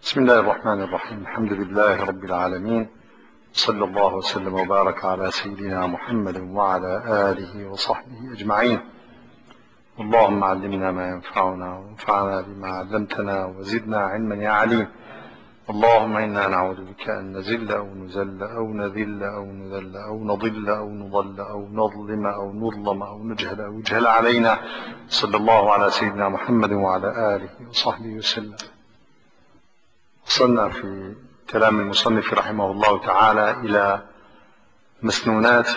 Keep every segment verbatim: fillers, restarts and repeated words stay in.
بسم الله الرحمن الرحيم. الحمد لله رب العالمين، صلى الله وسلم وبارك على سيدنا محمد وعلى آله وصحبه أجمعين. اللهم علمنا ما ينفعنا وانفعنا بما علمتنا وزدنا علما يا عليم. اللهم إنا نعوذ بك أن نزل أو نزل أو نذل أو نذل أو نضل أو نضل أو نظلم أو نظلم أو نجهل أو يجهل علينا. صلى الله على سيدنا محمد وعلى آله وصحبه وسلم. وصلنا في كلام المصنف رحمه الله تعالى إلى مسنونات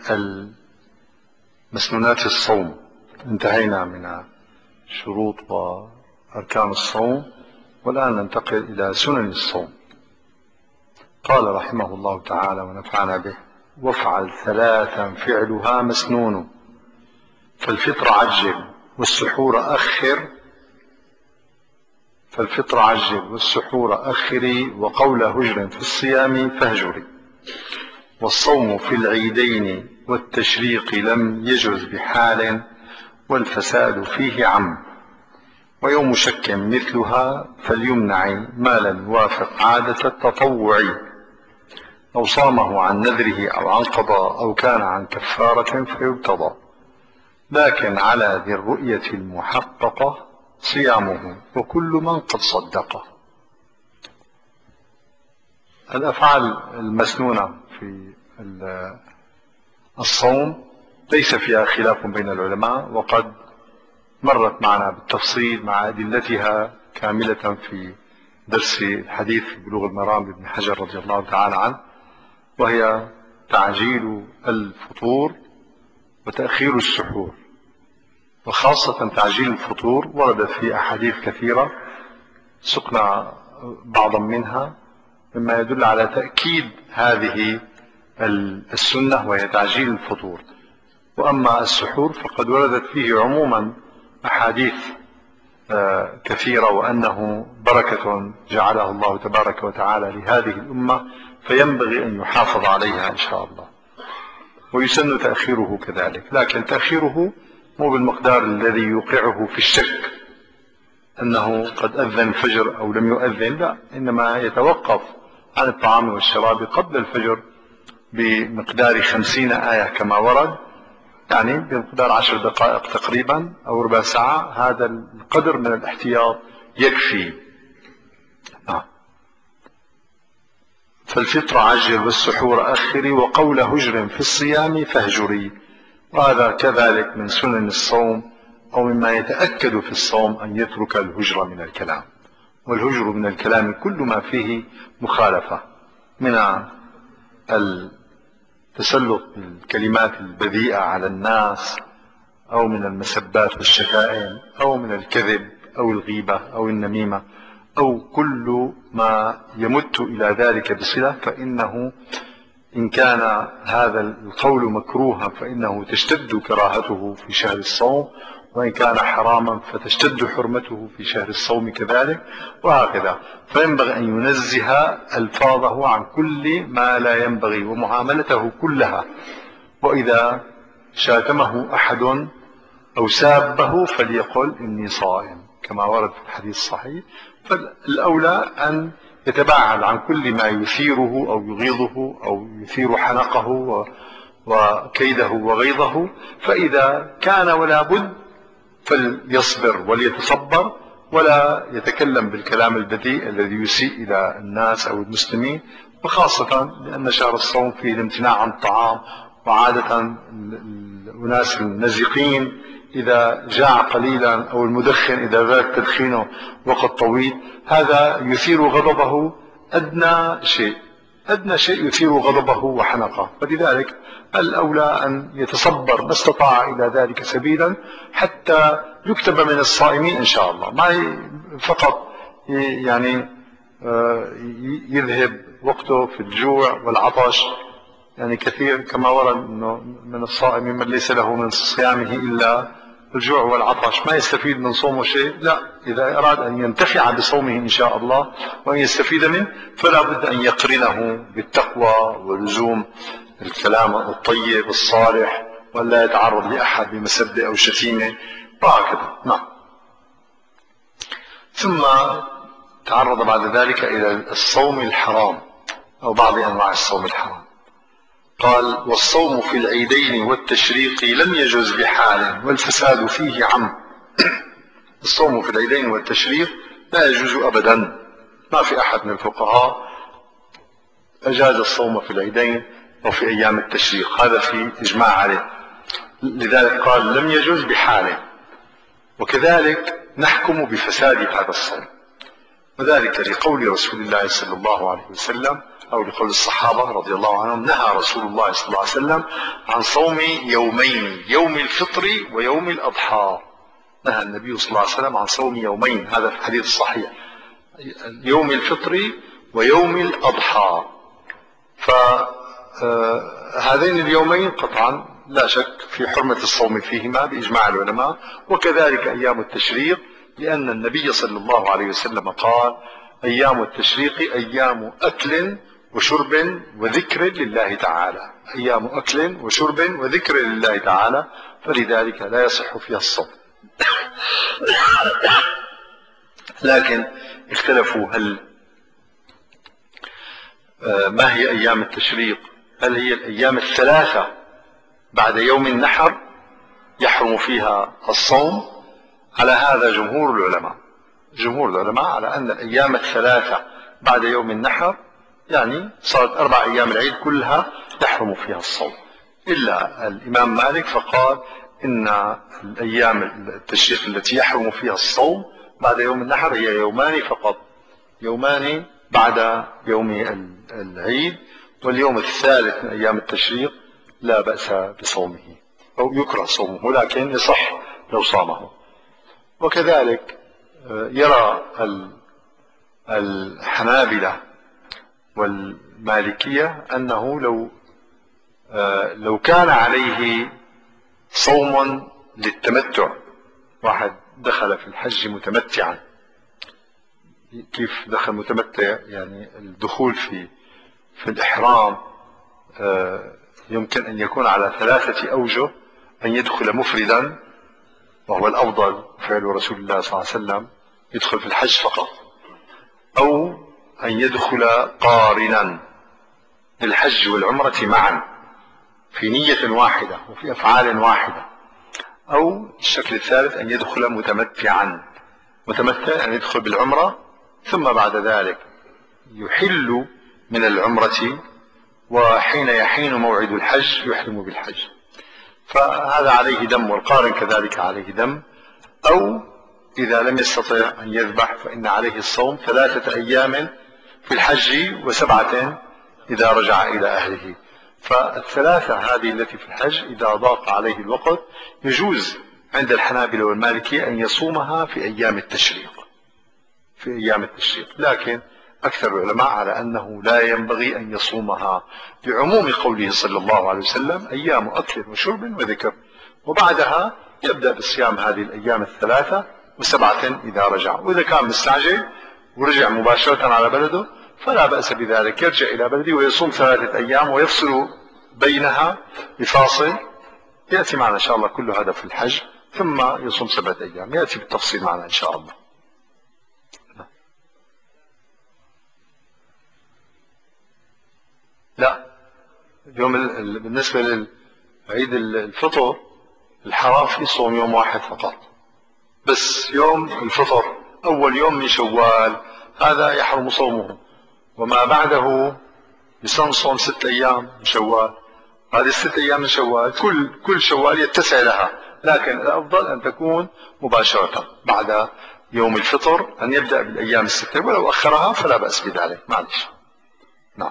مسنونات الصوم. انتهينا من شروط وأركان الصوم، والآن ننتقل إلى سنن الصوم. قال رحمه الله تعالى ونفعنا به: وافعل ثلاثا فعلها مسنون، فالفطر عجل والسحور أخر فالفطر عجل والسحور أخري وقول هجر في الصيام فاهجري. والصوم في العيدين والتشريق لم يجز بحال، والفساد فيه عم. ويوم شك مثلها فليمنع ما لم يوافق عادة التطوع، أو صامه عن نذره أو عن قضاء أو كان عن كفارة فيبتضى. لكن على ذي الرؤية المحققة صيامه وكل من قد صدقه. الأفعال المسنونة في الصوم ليس فيها خلاف بين العلماء، وقد مرت معنا بالتفصيل مع أدلتها كاملة في درس الحديث في بلوغ المرام لابن حجر رضي الله تعالى عنه، وهي تعجيل الفطور وتأخير السحور. وخاصة تعجيل الفطور وردت في أحاديث كثيرة سقنا بعضا منها مما يدل على تأكيد هذه السنة، وهي تعجيل الفطور. وأما السحور فقد وردت فيه عموما أحاديث كثيرة، وأنه بركة جعلها الله تبارك وتعالى لهذه الأمة، فينبغي أن يحافظ عليها إن شاء الله. ويسن تأخيره كذلك، لكن تأخيره مو بالمقدار الذي يوقعه في الشك أنه قد أذن الفجر أو لم يؤذن، لا، إنما يتوقف عن الطعام والشراب قبل الفجر بمقدار خمسين آية كما ورد، يعني بمقدار عشر دقائق تقريبا أو ربع ساعة. هذا القدر من الاحتياط يكفي. آه. فالفطر عجل والسحور أخري وقول هجر في الصيام فاهجري. وهذا كذلك من سنن الصوم، أو مما يتأكد في الصوم أن يترك الهجر من الكلام. والهجر من الكلام كل ما فيه مخالفة، من التسلط بالكلمات البذيئة على الناس، أو من المسبات والشتائم، أو من الكذب أو الغيبة أو النميمة، أو كل ما يمت إلى ذلك بصلة، فإنه إن كان هذا القول مكروها فإنه تشتد كراهته في شهر الصوم، وإن كان حراما فتشتد حرمته في شهر الصوم كذلك، وهكذا. فينبغي أن ينزه ألفاظه عن كل ما لا ينبغي ومعاملته كلها. وإذا شاتمه أحد أو سابه فليقل إني صائم كما ورد في الحديث الصحيح. فالأولى أن يتباعد عن كل ما يثيره أو يغيظه أو يثير حنقه وكيده وغيظه. فإذا كان ولا بد فليصبر وليتصبر، ولا يتكلم بالكلام البذيء الذي يسيء إلى الناس أو المسلمين، وخاصة لأن شهر الصوم فيه الامتناع عن الطعام. وعادة الناس النزقين إذا جاع قليلا، أو المدخن إذا ذاك تدخينه وقت طويل، هذا يثير غضبه. أدنى شيء أدنى شيء يثير غضبه وحنقه. فلذلك الأولى أن يتصبر ما استطاع إلى ذلك سبيلا، حتى يكتب من الصائمين إن شاء الله. ما فقط يعني يذهب وقته في الجوع والعطش. يعني كثير كما ورد أنه من الصائم من ليس له من صيامه إلا الجوع والعطش، ما يستفيد من صومه شيء. لا، إذا أراد أن ينتفع بصومه إن شاء الله وأن يستفيد منه، فلا بد أن يقرنه بالتقوى ولزوم الكلام الطيب الصالح، ولا يتعرض لأحد بمسبة أو شتيمة وهكذا. نعم. ثم تعرض بعد ذلك إلى الصوم الحرام أو بعض أنواع الصوم الحرام. قال: والصوم في العيدين والتشريق لم يجز بحال والفساد فيه عم. الصوم في العيدين والتشريق لا يجوز أبدا، ما في أحد من الفقهاء أجاز الصوم في العيدين أو في أيام التشريق، هذا في إجماع عليه. لذلك قال: لم يجوز بحاله. وكذلك نحكم بفساد هذا الصوم، وذلك لقول رسول الله صلى الله عليه وسلم أو لقول الصحابة رضي الله عنهم: نهى رسول الله صلى الله عليه وسلم عن صوم يومين، يوم الفطر ويوم الأضحى. نهى النبي صلى الله عليه وسلم عن صوم يومين، هذا في الحديث الصحيح، يوم الفطر ويوم الأضحى. فهذين اليومين قطعا لا شك في حرمة الصوم فيهما بإجماع العلماء، وكذلك أيام التشريق، لأن النبي صلى الله عليه وسلم قال: أيام التشريق أيام أكل وشرب وذكر لله تعالى، أيام أكل وشرب وذكر لله تعالى، فلذلك لا يصح فيها الصوم. لكن اختلفوا هل ما هي أيام التشريق؟ هل هي الأيام الثلاثة بعد يوم النحر يحرم فيها الصوم؟ على هذا جمهور العلماء، جمهور العلماء على أن الأيام الثلاثة بعد يوم النحر يعني صارت أربع أيام العيد كلها يحرم فيها الصوم، إلا الإمام مالك فقال إن الأيام التشريق التي يحرم فيها الصوم بعد يوم النحر هي يومان فقط، يومان بعد يوم العيد، واليوم الثالث من أيام التشريق لا بأس بصومه أو يكره صومه، لكن يصح لو صامه. وكذلك يرى الحنابلة والمالكية أنه لو لو كان عليه صوم للتمتع، واحد دخل في الحج متمتعا، كيف دخل متمتع؟ يعني الدخول في في الإحرام يمكن أن يكون على ثلاثة أوجه: أن يدخل مفردا، وهو الأفضل فعل رسول الله صلى الله عليه وسلم، يدخل في الحج فقط، أو أن يدخل قارنا للحج والعمرة معا في نية واحدة وفي أفعال واحدة، أو الشكل الثالث أن يدخل متمتعا. متمتع أن يدخل بالعمرة ثم بعد ذلك يحل من العمرة، وحين يحين موعد الحج يحرم بالحج، فهذا عليه دم، والقارن كذلك عليه دم. أو إذا لم يستطع أن يذبح فإن عليه الصوم ثلاثة أيام في الحج وسبعة إذا رجع إلى أهله. فالثلاثة هذه التي في الحج إذا ضاق عليه الوقت يجوز عند الحنابلة والمالكية أن يصومها في أيام التشريق، في أيام التشريق، لكن أكثر العلماء على أنه لا ينبغي أن يصومها بعموم قوله صلى الله عليه وسلم: أيام أكل وشرب وذكر، وبعدها يبدأ بصيام هذه الأيام الثلاثة وسبعة إذا رجع. وإذا كان مستعجل ورجع مباشرة على بلده فلا بأس بذلك، يرجع إلى بلده ويصوم ثلاثة أيام ويفصل بينها بفاصل، يأتي معنا إن شاء الله كل هذا في الحج، ثم يصوم سبعة أيام، يأتي بالتفصيل معنا إن شاء الله. لا، اليوم بالنسبة لعيد الفطر الحرام فيه صوم يوم واحد فقط، بس يوم الفطر أول يوم من شوال هذا يحرم صومه، وما بعده يصوم صوم ست أيام من شوال، هذه الست أيام من شوال كل كل شوال يتسع لها، لكن الأفضل أن تكون مباشرة بعد يوم الفطر، أن يبدأ بالأيام الستة، ولو أخرها فلا بأس بذلك، معلش. نعم.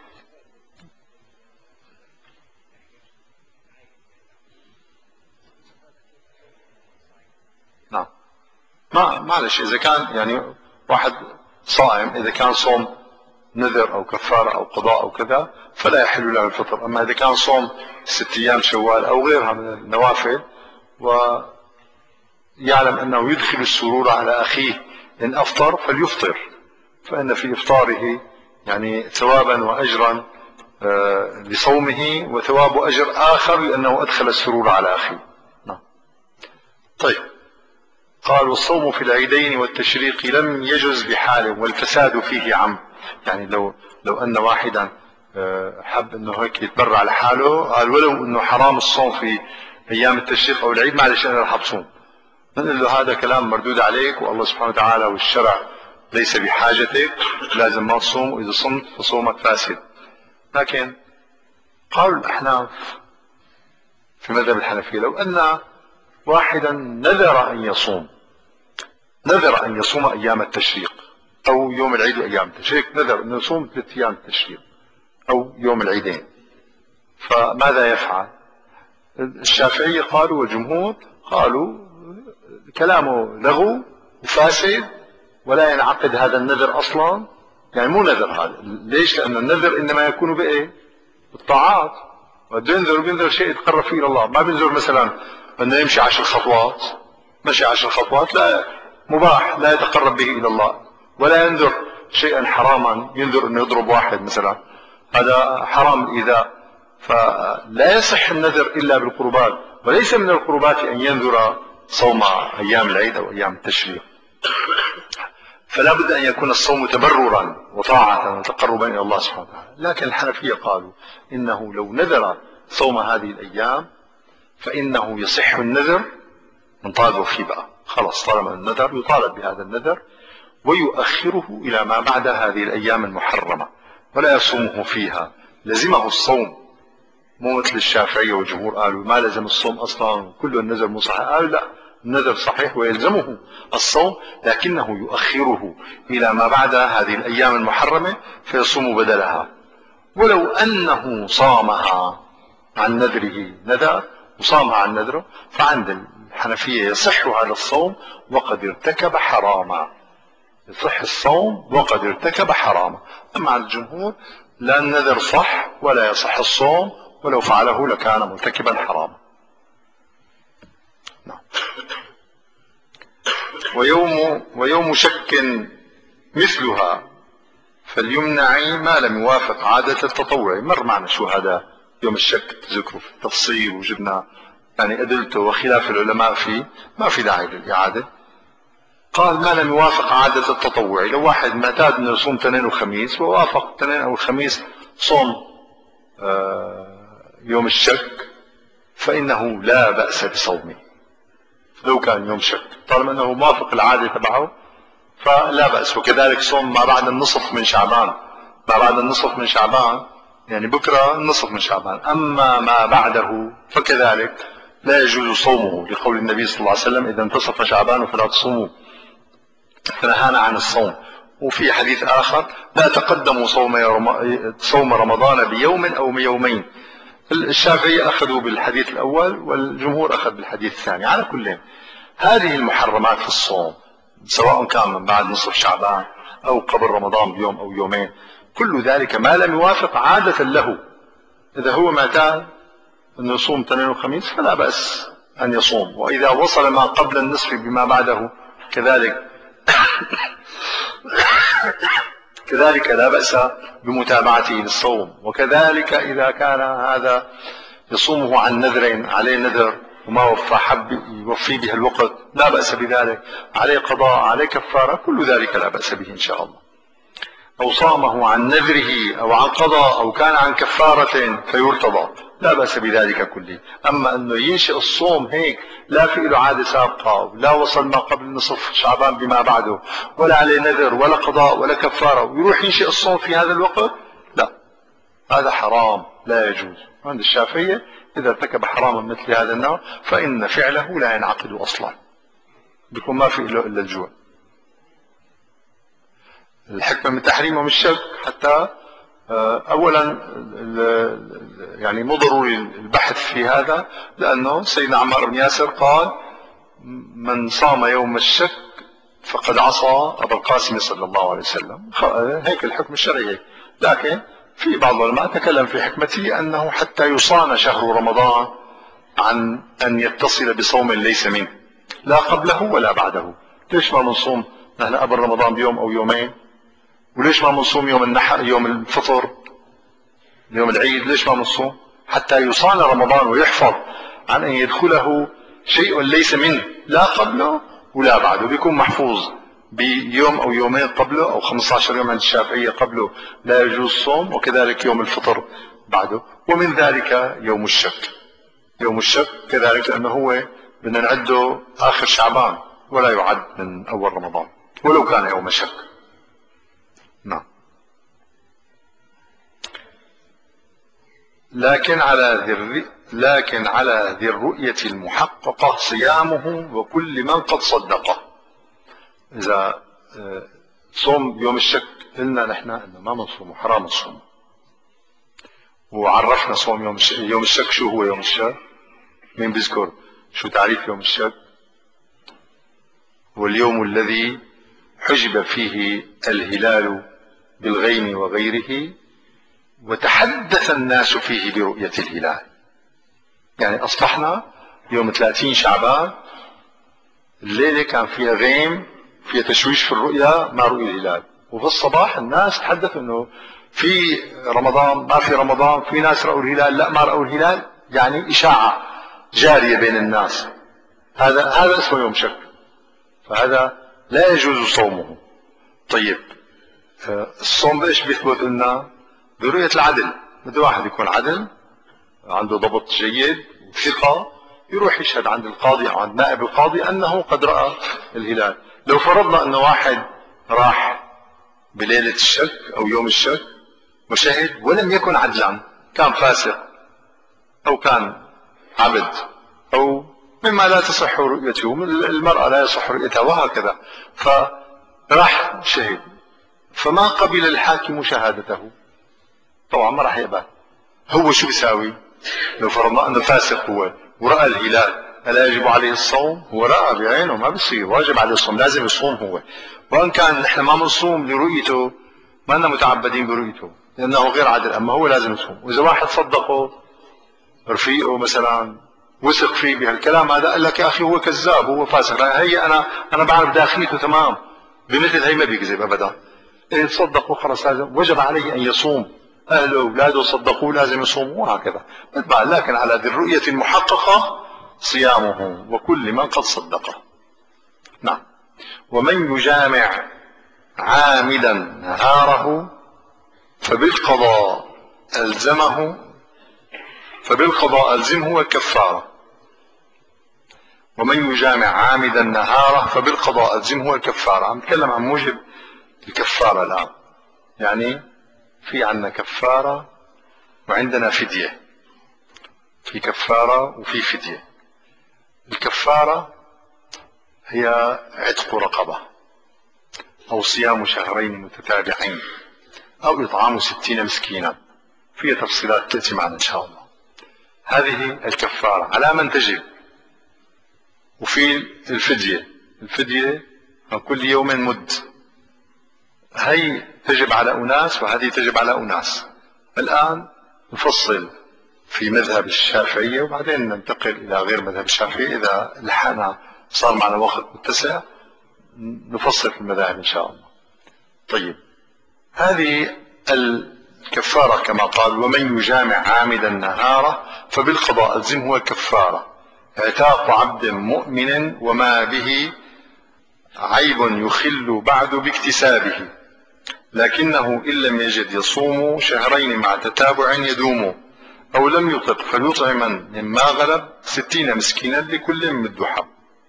نعم، ما معلش إذا كان يعني واحد صائم، إذا كان صوم نذر أو كفارة أو قضاء أو كذا فلا يحل له الفطر. أما إذا كان صوم ست أيام شوال أو غيرها من النوافل ويعلم أنه يدخل السرور على أخيه إن أفطر فليفطر، فإن في إفطاره يعني ثوابا وأجرا لصومه، وثواب أجر آخر لأنه أدخل السرور على أخيه. نعم. طيب. قال والصوم في العيدين والتشريق لم يجز بحال والفساد فيه عم. يعني لو لو أن واحدا حب أنه هيك يتبرع لحاله، قال ولو أنه حرام الصوم في أيام التشريق أو العيد معلش أنا رح أصوم، نقول له هذا كلام مردود عليك، والله سبحانه وتعالى والشرع ليس بحاجتك، لازم ما تصوم، وإذا صمت فصومك فاسد. لكن قالوا الأحناف في مذهب الحنفية لو أن واحدا نذر أن يصوم نذر أن يصوم أيام التشريق أو يوم العيد وأيام التشريق، نذر أن يصوم ثلاث أيام التشريق أو يوم العيدين، فماذا يفعل؟ الشافعية قالوا والجمهور قالوا كلامه لغو وفاسد ولا ينعقد هذا النذر أصلا. يعني مو نذر هذا، ليش؟ لأن النذر إنما يكون بإيه؟ بالطاعات. وبده ينذر بينذر شيء يتقرب فيه إلى الله، ما بينذر مثلا أنه يمشي عشر خطوات، مشي عشر خطوات لا مباح لا يتقرب به إلى الله، ولا ينذر شيئا حراما، ينذر أنه يضرب واحد مثلا، هذا حرام الإيذاء، فلا يصح النذر إلا بالقربات، وليس من القربات أن ينذر صوم أيام العيد أو أيام التشريق. فلا بد أن يكون الصوم تبررا وطاعة وتقربا إلى الله سبحانه وتعالى. لكن الحنفية قالوا إنه لو نذر صوم هذه الأيام فإنه يصح النذر، نطالبه فيه بقى خلاص، طالما النذر يطالب بهذا النذر ويؤخره إلى ما بعد هذه الأيام المحرمة ولا يصومه فيها، لزمه الصوم. مو مثل الشافعية والجمهور قالوا ما لزم الصوم أصلا كله النذر مو صحيح، قالوا لا، النذر صحيح ويلزمه الصوم، لكنه يؤخره إلى ما بعد هذه الأيام المحرمة فيصوم بدلها. ولو أنه صامها عن نذره، نذر وصامها عن نذره، فعند الحنفية يصح هذا الصوم وقد ارتكب حراما، يصح الصوم وقد ارتكب حراما. أما عند الجمهور لا النذر صح ولا يصح الصوم، ولو فعله لكان مرتكبا حراما. نعم. ويوم ويوم شك مثلها فليمنع ما لم يوافق عادة التطوع. مر معنا شو هذا يوم الشك، ذكره في التفصيل وجبنا يعني أدلته وخلاف العلماء فيه، ما في داعي للإعادة. قال ما لم يوافق عادة التطوع، لو واحد معتاد انه يصوم اثنين وخميس ووافق اثنين او الخميس صوم يوم الشك فإنه لا بأس بصومه. لو كان يوم شك طالما انه موافق العادة تبعه فلا بأس. وكذلك صوم ما بعد النصف من شعبان، ما بعد النصف من شعبان يعني بكرة النصف من شعبان، أما ما بعده فكذلك لا يجوز صومه، لقول النبي صلى الله عليه وسلم إذا انتصف شعبان فلا تصوموا، فنهانا عن الصوم. وفي حديث آخر لا تقدموا صوم صوم رمضان بيوم أو يومين. الشافعية أخذوا بالحديث الأول والجمهور أخذ بالحديث الثاني. على كل هذه المحرمات في الصوم سواء كان من بعد نصف شعبان أو قبل رمضان بيوم أو يومين، كل ذلك ما لم يوافق عادة له. إذا هو معتاد أن يصوم اثنين وخميس فلا بأس أن يصوم، وإذا وصل ما قبل النصف بما بعده كذلك كذلك لا بأس بمتابعته للصوم. وكذلك إذا كان هذا يصومه عن نذر، عليه نذر وما وفى حب يوفي به الوقت لا بأس بذلك، عليه قضاء عليه كفارة، كل ذلك لا بأس به إن شاء الله. أو صامه عن نذره أو عن قضاء أو كان عن كفارة فيرتضى لا بأس بذلك كله. أما أنه ينشئ الصوم هيك لا في له عادة سابقة ولا وصل ما قبل نصف شعبان بما بعده ولا عليه نذر ولا قضاء ولا كفارة ويروح ينشئ الصوم في هذا الوقت، لا، هذا حرام لا يجوز. عند الشافعية إذا ارتكب حراما مثل هذا النوع فإن فعله لا ينعقد أصلا، بيكون ما في له إلا الجوع. الحكمة من تحريمه مش شك، حتى أولا يعني مو ضروري البحث في هذا، لأنه سيدنا عمار بن ياسر قال من صام يوم الشك فقد عصى أبا القاسم صلى الله عليه وسلم، هيك الحكم الشرعي. لكن في بعض العلماء تكلم في حكمته أنه حتى يصان شهر رمضان عن أن يتصل بصوم ليس منه لا قبله ولا بعده. ليش ما بنصوم نحن قبل رمضان بيوم أو يومين؟ وليش ما بنصوم يوم النحر يوم الفطر يوم العيد؟ ليش ما بنصوم؟ حتى يصان رمضان ويحفظ عن أن يدخله شيء ليس منه لا قبله ولا بعده، بيكون محفوظ بيوم أو يومين قبله أو خمسة عشر يوم عند الشافعية قبله لا يجوز الصوم، وكذلك يوم الفطر بعده. ومن ذلك يوم الشك، يوم الشك كذلك لأنه هو بدنا نعده آخر شعبان ولا يعد من أول رمضان ولو كان يوم شك. نعم. لكن على ذي لكن على ذي الرؤية المحققة صيامه وكل من قد صدقه. إذا صوم يوم الشك قلنا نحن إنه ما منصوم، حرام الصوم، وعرفنا صوم يوم الشك. يوم الشك شو هو يوم الشك؟ مين بيذكر شو تعريف يوم الشك؟ واليوم الذي حجب فيه الهلال بالغيم وغيره وتحدث الناس فيه برؤية الهلال. يعني أصبحنا يوم ثلاثين شعبان الليلة كان فيها غيم، فيها تشويش في الرؤيا، ما رؤي الهلال، وفي الصباح الناس تحدث انه في رمضان، ما في رمضان، في ناس رأوا الهلال، لا ما رأوا الهلال، يعني إشاعة جارية بين الناس. هذا هذا اسمه يوم شك، فهذا لا يجوز صومه. طيب الصوم بايش بيثبت لنا؟ برؤية العدل. بده واحد يكون عدل، عنده ضبط جيد وثقة، يروح يشهد عند القاضي أو عند نائب القاضي أنه قد رأى الهلال. لو فرضنا أنه واحد راح بليلة الشك أو يوم الشك وشهد ولم يكن عدلا، كان فاسق أو كان عبد أو مما لا تصح رؤيته، المرأة لا يصح رؤيتها وهكذا، فراح شهد فما قبل الحاكم شهادته، طبعا ما راح يقبل. هو شو بيساوي؟ لو فرضنا أنه فاسق هو ورأى الهلال، ألا يجب عليه الصوم؟ هو رأى بعينه، ما بصير، واجب عليه الصوم، لازم يصوم هو. وإن كان نحن ما بنصوم لرؤيته، ما لنا متعبدين برؤيته لأنه غير عادل، أما هو لازم يصوم. وإذا واحد صدقه رفيقه مثلا وثق فيه بهالكلام هذا، قال لك يا أخي هو كذاب، هو فاسق، هي أنا أنا بعرف داخليته تمام، بمثل هي ما بيكذب أبدا. إن صدقوا خلاص لازم، وجب عليه أن يصوم، أهله وأولاده صدقوه لازم يصوموا وهكذا. لكن على ذي الرؤية المحققة صيامه وكل من قد صدقه. نعم. ومن يجامع عاملا نهاره فبالقضاء ألزمه فبالقضاء ألزمه الكفارة. ومن يجامع عامدا نهاره فبالقضاء ألزمه الكفارة. عم نتكلم عن موجب الكفارة الآن. يعني في عندنا كفارة وعندنا فدية، في كفارة وفي فدية. الكفارة هي عتق رقبة أو صيام شهرين متتابعين أو إطعام ستين مسكينا، فيها تفصيلات تأتي معنا إن شاء الله. هذه الكفارة على من تجب. وفي الفدية، الفدية عن كل يوم مد، هي تجب على أناس وهذه تجب على أناس. الآن نفصل في مذهب الشافعية وبعدين ننتقل إلى غير مذهب الشافعية. إذا لحقنا صار معنا وقت متسع نفصل في المذاهب إن شاء الله. طيب هذه الكفارة كما قال: ومن يجامع عامدا نهاره فبالقضاء ألزمه الكفارة اعتاق عبد مؤمن وما به عيب يخل بعد باكتسابه، لكنه إن لم يجد يصوم شهرين مع تتابع يدوم، أو لم يطق فليطعما مما غلب ستين مسكينا لكل مد حب.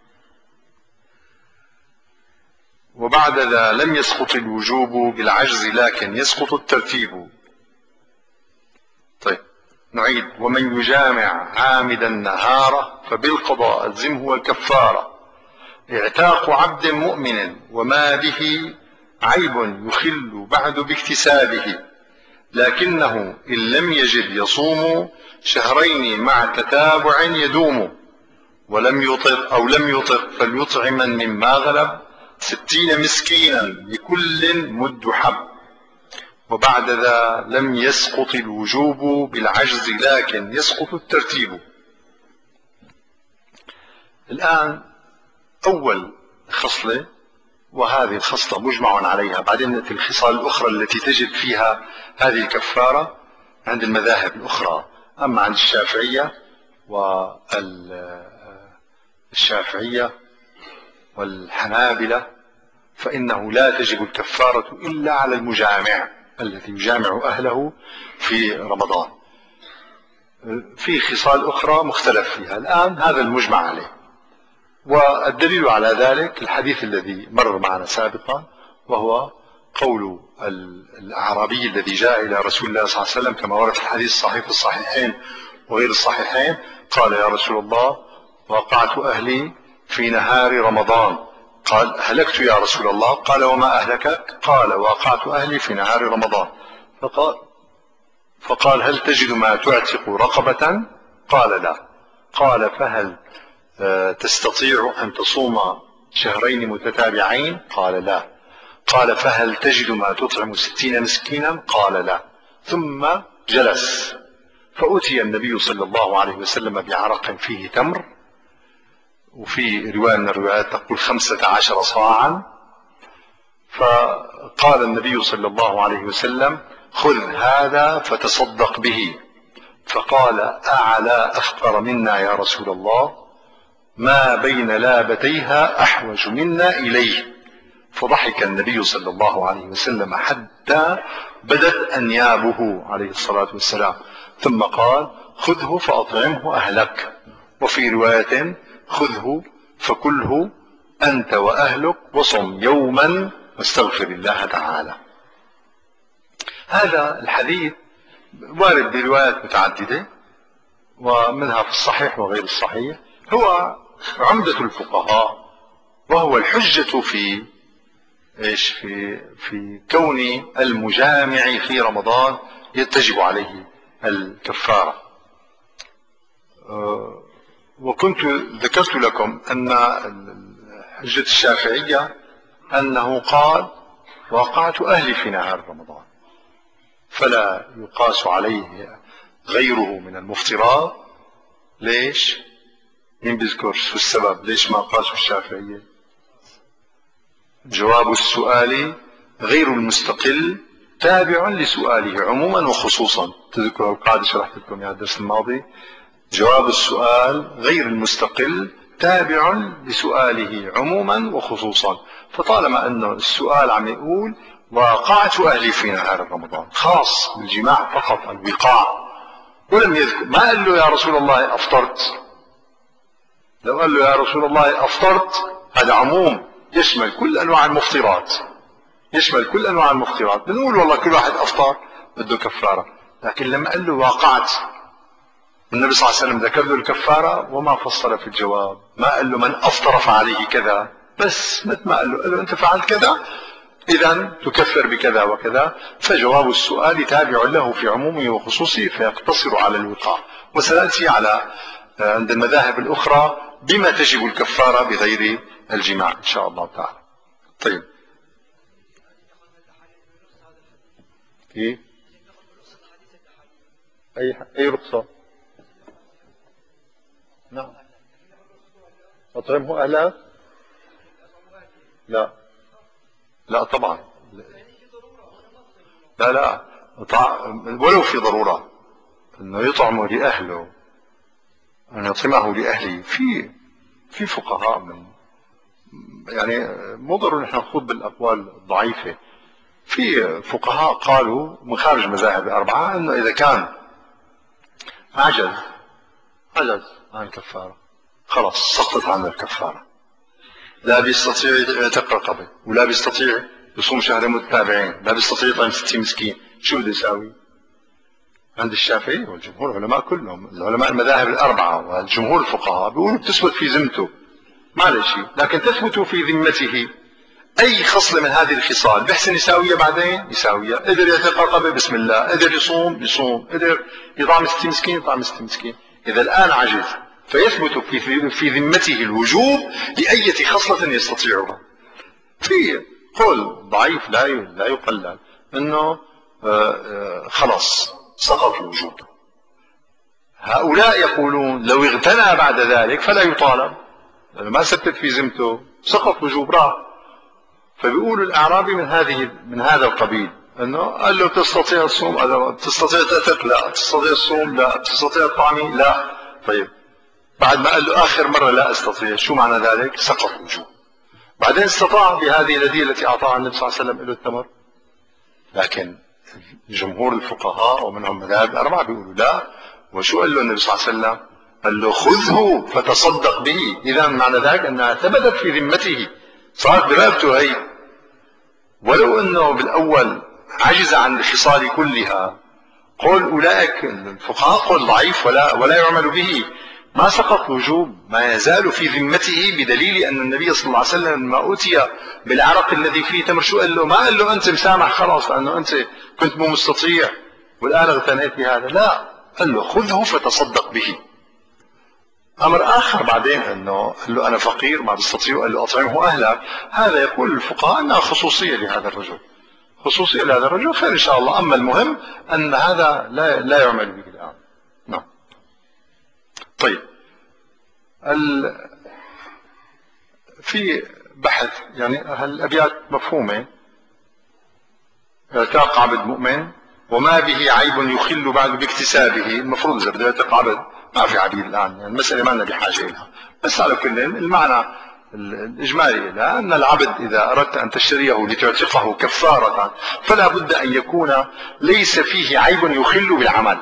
وبعد ذا لم يسقط الوجوب بالعجز لكن يسقط الترتيب. طيب نعيد: ومن يجامع عامدا نهاره فبالقضاء ألزمه الكفارة اعتاق عبد مؤمن وما به عيب يخل بعد باكتسابه، لكنه إن لم يجد يصوم شهرين مع تتابع يدوم، ولم يطق أو لم يطق فليطعما مما غلب ستين مسكينا لكل مد حب. وبعد ذا لم يسقط الوجوب بالعجز لكن يسقط الترتيب. الآن أول خصلة، وهذه الخصلة مجمع عليها، بعدين نأتي الخصال الأخرى التي تجد فيها هذه الكفارة عند المذاهب الأخرى. أما عند الشافعية والشافعية والحنابلة فإنه لا تجب الكفارة إلا على المجامع الذي يجامع أهله في رمضان. في خصال أخرى مختلف فيها، الآن هذا المجمع عليه. والدليل على ذلك الحديث الذي مر معنا سابقا، وهو قول الأعرابي الذي جاء إلى رسول الله صلى الله عليه وسلم كما ورد في الحديث الصحيح في الصحيحين وغير الصحيحين، قال: يا رسول الله، وقعت أهلي في نهار رمضان. قال: هلكت يا رسول الله. قال: وما أهلكك؟ قال: وقعت أهلي في نهار رمضان. فقال, فقال: هل تجد ما تعتق رقبة؟ قال: لا. قال: فهل تستطيع أن تصوم شهرين متتابعين؟ قال: لا. قال: فهل تجد ما تطعم ستين مسكينا؟ قال: لا. ثم جلس، فأتي النبي صلى الله عليه وسلم بعرق فيه تمر، وفي رواية من الروايات تقول خمسة عشر صاعا. فقال النبي صلى الله عليه وسلم: خذ هذا فتصدق به. فقال: أعلى أفقر منا يا رسول الله؟ ما بين لابتيها أحوج منا إليه. فضحك النبي صلى الله عليه وسلم حتى بدت أنيابه عليه الصلاة والسلام، ثم قال: خذه فأطعمه أهلك. وفي رواية: خذه فكله أنت وأهلك وصم يوما واستغفر الله تعالى. هذا الحديث وارد بروايات متعددة، ومنها في الصحيح وغير الصحيح. هو عمدة الفقهاء، وهو الحجة في ايش في في كون المجامع في رمضان يتجب عليه الكفارة. وكنت ذكرت لكم أن حجة الشافعية أنه قال: وقعت أهلي في نهار رمضان، فلا يقاس عليه غيره من المفطرات. ليش؟ مين بيذكر شو السبب؟ ليش ما قاسوا الشافعية؟ جواب السؤال غير المستقل تابع لسؤاله عموما وخصوصا. تذكروا القاعدة شرحت لكم يا الدرس الماضي. جواب السؤال غير المستقل تابع لسؤاله عموما وخصوصا. فطالما أنه السؤال عم يقول وقعت أهلي في نهار رمضان، خاص بالجماع فقط، الوقاع، ولم يذكر، ما قال له: يا رسول الله أفطرت. لو قال له: يا رسول الله أفطرت، هذا عموم يشمل كل أنواع المفطرات، يشمل كل أنواع المفطرات، بنقول والله كل واحد أفطر بده كفارة. لكن لما قال له وقعت، النبي صلى الله عليه وسلم ذكر له الكفارة وما فصل في الجواب. ما قال له من أفطر فعليه كذا، بس مثل ما قال له, قال له أنت فعلت كذا إذن تكفر بكذا وكذا. فجواب السؤال تابع له في عمومه وخصوصه، فيقتصر على الوقاع. وسنأتي على عند المذاهب الأخرى بما تجب الكفارة بغير الجماع إن شاء الله تعالى. طيب، إيه؟ أي أي رخصة؟ نعم. أطعمه أهلها؟ لا لا طبعا، لا لا، ولو في ضرورة أنه يطعمه لأهله، أن يطعمه لأهله. في في فقهاء من يعني مو ضروري نحن نخوض بالأقوال الضعيفة. في فقهاء قالوا من خارج المذاهب الأربعة أنه إذا كان عجز عجز عن الكفارة خلاص سقطت عنه الكفارة. لا بيستطيع يعتق رقبة، ولا بيستطيع يصوم شهرين متتابعين، لا بيستطيع يطعم ستين مسكين، شو بده يساوي؟ عند الشافعي والجمهور العلماء كلهم، العلماء المذاهب الأربعة والجمهور الفقهاء بيقولوا بتثبت في ذمته ما عليه شيء، لكن تثبت في ذمته أي خصلة من هذه الخصال بحسن يساويها، بعدين يساويها. قدر يعتق رقبة بسم الله، قدر يصوم يصوم، قدر يطعم ستين مسكين يطعم ستين مسكين. إذا الآن عجز فيثبت في في ذمته الوجوب لأية خصلة يستطيعها. في قول ضعيف لا لا يقلل انه خلاص سقط الوجوب. هؤلاء يقولون لو اغتنى بعد ذلك فلا يطالب، ما ثبت في ذمته سقط وجوب راح. فبيقولوا الأعرابي من هذه من هذا القبيل، انه قال له تستطيع الصوم؟ قال له تستطيع تعتق؟ لا. تستطيع الصوم؟ لا. تستطيع الطعام؟ لا. طيب بعد ما قال له آخر مرة لا أستطيع، شو معنى ذلك؟ سقط وجوب. بعدين استطاع بهذه الهدية التي أعطاها النبي صلى الله عليه وسلم له التمر. لكن جمهور الفقهاء ومنهم مذاهب الأربعة بيقولوا لا. وشو قال له النبي صلى الله عليه وسلم؟ قال له خذه فتصدق به. إذا معنى ذلك أنها ثبتت في ذمته، صارت برقبته هي، ولو أنه بالأول عجز عن الخصال كلها. قول أولئك الفقهاء قول ضعيف ولا ولا يعمل به، ما سقط الوجوب، ما يزال في ذمته، بدليل أن النبي صلى الله عليه وسلم لما أوتي بالعرق الذي فيه تمر شو قال له؟ ما قال له أنت مسامح خلاص لأنه أنت كنت مو مستطيع والآن اغتنيت بهذا، لا، قال له خذه فتصدق به. أمر آخر بعدين أنه قال له أنا فقير ما بستطيع، قال له أطعمه أهلك. هذا يقول الفقهاء أنها خصوصية لهذا الرجل، خصوصية لهذا الرجل، خير إن شاء الله. أما المهم أن هذا لا لا يعمل به الآن. نعم. طيب، ال... في بحث يعني هالأبيات مفهومة. اعتاق عبد مؤمن وما به عيب يخل بعد باكتسابه. المفروض إذا بده يعتق عبد ما في عبيد الآن، يعني المسألة ما لنا بحاجة لها، بس على كل المعنى الإجمالي لأن العبد إذا أردت أن تشتريه لتعتقه كفارة فلا بد أن يكون ليس فيه عيب يخل بالعمل.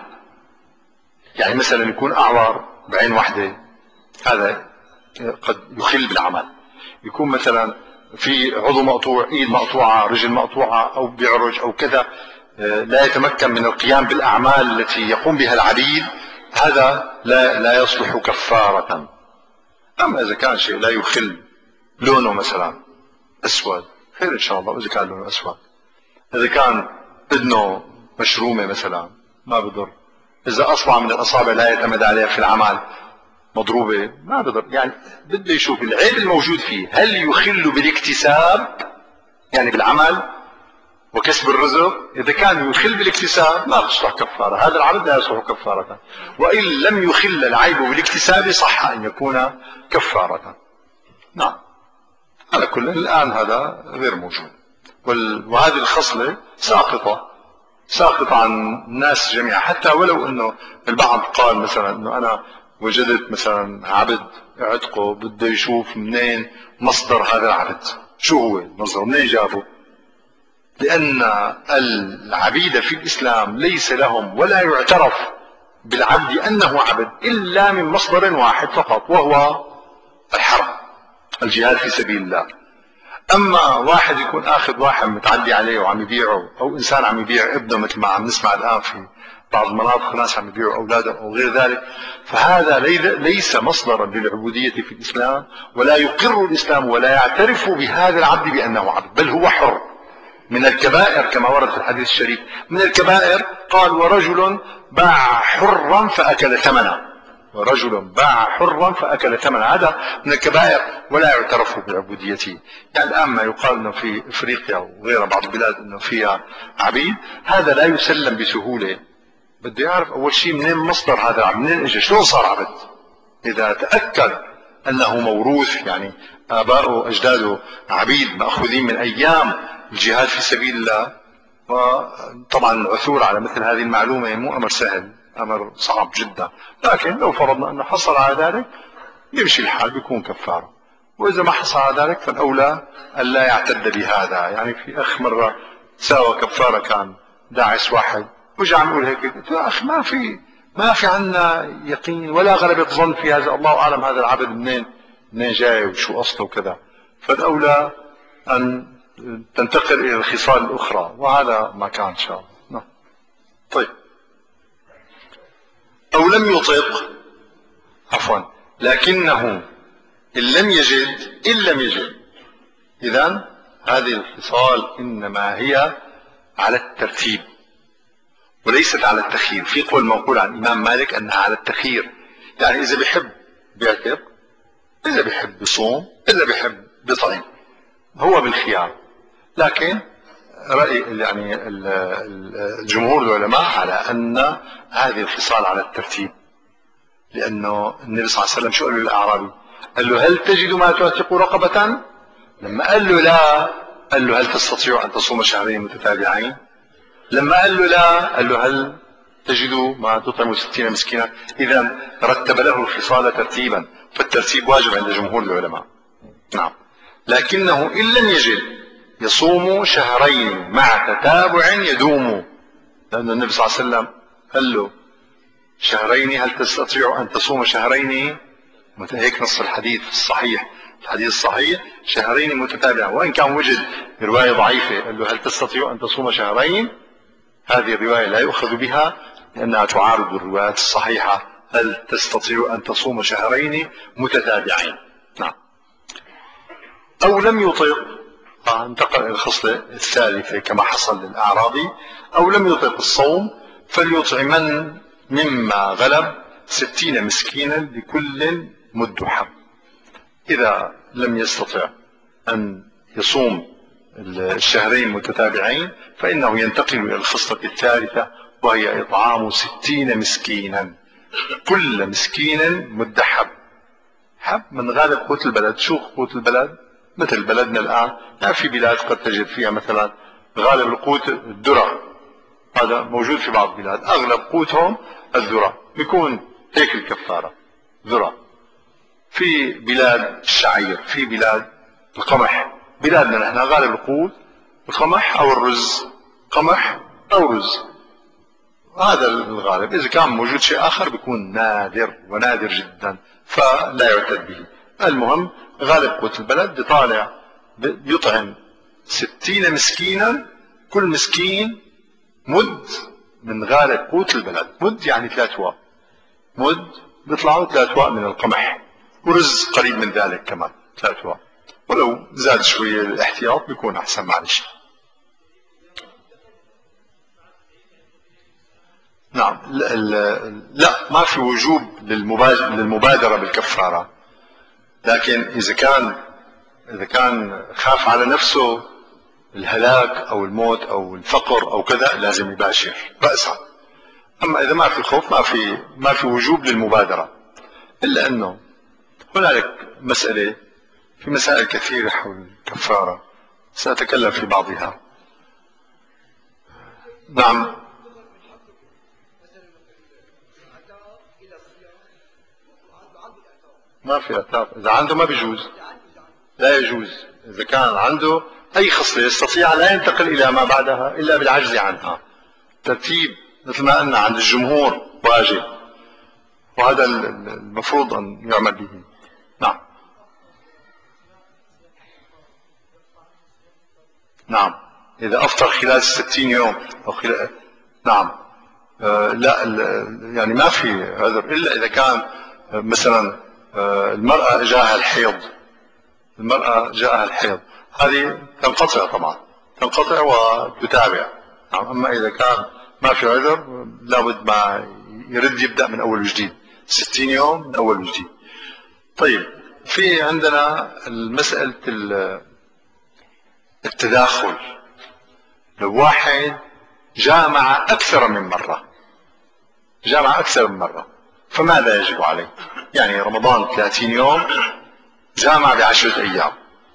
يعني مثلا يكون أعور بعين واحدة، هذا قد يخل بالعمل. يكون مثلا في عضو مقطوع، ايد مقطوعة، رجل مقطوعة، او بيعرج او كذا، لا يتمكن من القيام بالاعمال التي يقوم بها العبيد، هذا لا لا يصلح كفارة. اما اذا كان شيء لا يخل، لونه مثلا اسود، خير ان شاء الله. اذا كان لونه اسود، اذا كان اذنه مشرومة مثلا ما بضر، اذا اصبع من الاصابع لا يعتمد عليها في العمل مضروبة ما بضر. يعني بده يشوف العيب الموجود فيه هل يخل بالاكتساب، يعني بالعمل وكسب الرزق. إذا كان يخل بالاكتساب ما تصلح كفارة، هذا العبد لا يصلح كفارة. وإن لم يخل العيب بالاكتساب صح أن يكون كفارة. نعم. على كل الآن هذا غير موجود، وهذه الخصلة ساقطة ساقطة عن الناس جميعا. حتى ولو أنه البعض قال مثلا أنه أنا وجدت مثلا عبد اعتقه، بده يشوف منين مصدر هذا العبد، شو هو المصدر، منين جابه. لأن العبيد في الإسلام ليس لهم ولا يعترف بالعبد أنه عبد إلا من مصدر واحد فقط، وهو الحرب، الجهاد في سبيل الله. أما واحد يكون أخذ واحد متعدي عليه وعم يبيعه، أو إنسان عم يبيع ابنه مثل ما عم نسمع الآن في بعض المناطق ناس عم يبيعوا أولاده أو غير ذلك، فهذا ليس مصدرا للعبودية في الإسلام، ولا يقر الإسلام ولا يعترف بهذا العبد بأنه عبد، بل هو حر. من الكبائر كما ورد في الحديث الشريف، من الكبائر قال ورجل باع حرا فأكل ثمنا، ورجل باع حرا فأكل ثمنا، هذا من الكبائر ولا يعترف بعبوديته. يعني الآن ما يقال أنه في إفريقيا وغيرها بعض البلاد أنه فيها عبيد، هذا لا يسلم بسهولة. بده يعرف أول شيء منين مصدر هذا العبد، منين إجا، شلون صار عبد. إذا تأكد أنه موروث، يعني آباؤه وأجداده عبيد مأخوذين من أيام الجهاد في سبيل الله، وطبعا العثور على مثل هذه المعلومة مو أمر سهل، أمر صعب جدا. لكن لو فرضنا أنه حصل على ذلك يمشي الحال، بيكون كفارة. وإذا ما حصل على ذلك فالأولى أن لا يعتد بهذا. يعني في أخ مرة ساوى كفارة، كان داعس واحد وجا عم يقول هيك، قلت يا أخ ما في ما في عنا يقين ولا غلبة ظن في هذا، الله أعلم هذا العبد منين منين جاي وشو أصله وكذا. فالأولى أن تنتقل إلى الخصال الأخرى، وهذا ما كان إن شاء الله. نعم. طيب، أو لم يطق، عفوا، لكنه إن لم يجد إن لم يجد إذن هذه الخصال إنما هي على الترتيب وليست على التخيير. في قول منقول عن الإمام مالك أنها على التخيير، يعني إذا بيحب بيعتق، إذا بيحب بصوم، إذا بيحب بيطعم، هو بالخيار. لكن رأي يعني الجمهور العلماء على أن هذه الخصال على الترتيب، لأنه النبي صلى الله عليه وسلم شو قال له الأعرابي؟ قال له هل تجد ما تعتق رقبة؟ لما قال له لا قال له هل تستطيع أن تصوم شهرين متتابعين؟ لما قال له لا قال له هل تجد ما تطعم ستين مسكينا؟ إذا رتب له الخصال ترتيبا، فالترتيب واجب عند جمهور العلماء. نعم. لكنه إن لم يجد يصوم شهرين مع تتابع يدوم، لأن النبي صلى الله عليه وسلم قال له شهرين، هل تستطيع أن تصوم شهرين؟ هيك نص الحديث الصحيح، الحديث الصحيح شهرين متتابعة، وإن كان وجد رواية ضعيفة قال له هل تستطيع أن تصوم شهرين؟ هذه الرواية لا يؤخذ بها لأنها تعارض الروايات الصحيحة، هل تستطيع أن تصوم شهرين متتابعين؟ نعم. أو لم يطيق، انتقل إلى الخصلة الثالثة كما حصل للأعرابي، أو لم يطيق الصوم فليطعمن مما غلب ستين مسكينا لكل مد حب. إذا لم يستطع أن يصوم الشهرين متتابعين فإنه ينتقل إلى الخصلة الثالثة، وهي إطعام ستين مسكينا، كل مسكين مد حب. حب من غالب قوت البلد. شو قوت البلد؟ مثل بلدنا الآن، لا في بلاد قد تجد فيها مثلا غالب القوت الذرة، هذا موجود في بعض البلاد، أغلب قوتهم الذرة، بيكون هيك الكفارة ذرة. في بلاد الشعير، في بلاد القمح. بلادنا نحن غالب القوت القمح أو الرز، قمح أو رز، هذا الغالب. إذا كان موجود شيء آخر بيكون نادر ونادر جدا فلا يعتد به. المهم غالب قوت البلد بيطالع بيطعم ستين مسكينا، كل مسكين مد من غالب قوت البلد. مد يعني ثلاث واء، مد بيطلعوا ثلاث واء من القمح، ورز قريب من ذلك كمان ثلاث واء، ولو زاد شوية الاحتياط بيكون أحسن معلش. نعم. لا، ما في وجوب للمبادرة بالكفارة، لكن إذا كان إذا كان خاف على نفسه الهلاك أو الموت أو الفقر أو كذا لازم يباشر رأسا. أما إذا ما في خوف ما في ما في وجوب للمبادرة، إلا أنه هنالك مسألة، في مسائل كثيرة حول الكفارة سأتكلم في بعضها. نعم. ما في عتاب، إذا عنده ما بيجوز، لا يجوز. إذا كان عنده أي خصلة يستطيع لا ينتقل إلى ما بعدها إلا بالعجز عنها. ترتيب مثل ما قلنا عند الجمهور واجب، وهذا المفروض أن يعمل به. نعم. نعم، إذا أفطر خلال ستين يوم أو خلال، نعم. آه لا يعني ما في عذر إلا إذا كان آه مثلا آه المرأة جاءها الحيض، المرأة جاءها الحيض هذه تنقطع طبعا، تنقطع وتتابع. نعم. أما إذا كان ما في عذر لابد ما يرد يبدأ من أول وجديد، ستين يوم من أول وجديد. طيب، في عندنا المسألة التداخل. لو واحد جامع أكثر من مرة، جامع أكثر من مرة، فماذا يجب عليه؟ يعني رمضان ثلاثين يوم جامع بعشرة أيام،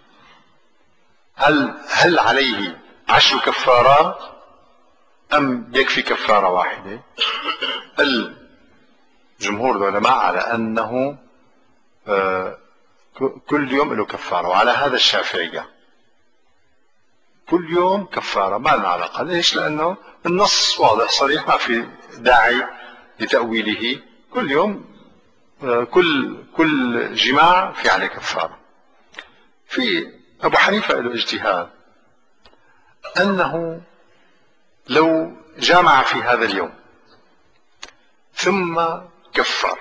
هل هل عليه عشر كفارات أم يكفي كفارة واحدة؟ الجمهور العلماء على أنه كل يوم له كفارة، وعلى هذا الشافعية كل يوم كفارة ما لنا علاقة. ليش؟ لأنه النص واضح صريح ما في داعي لتأويله. كل يوم كل كل جماع في عليه كفارة. في أبو حنيفة له اجتهاد أنه لو جامع في هذا اليوم ثم كفر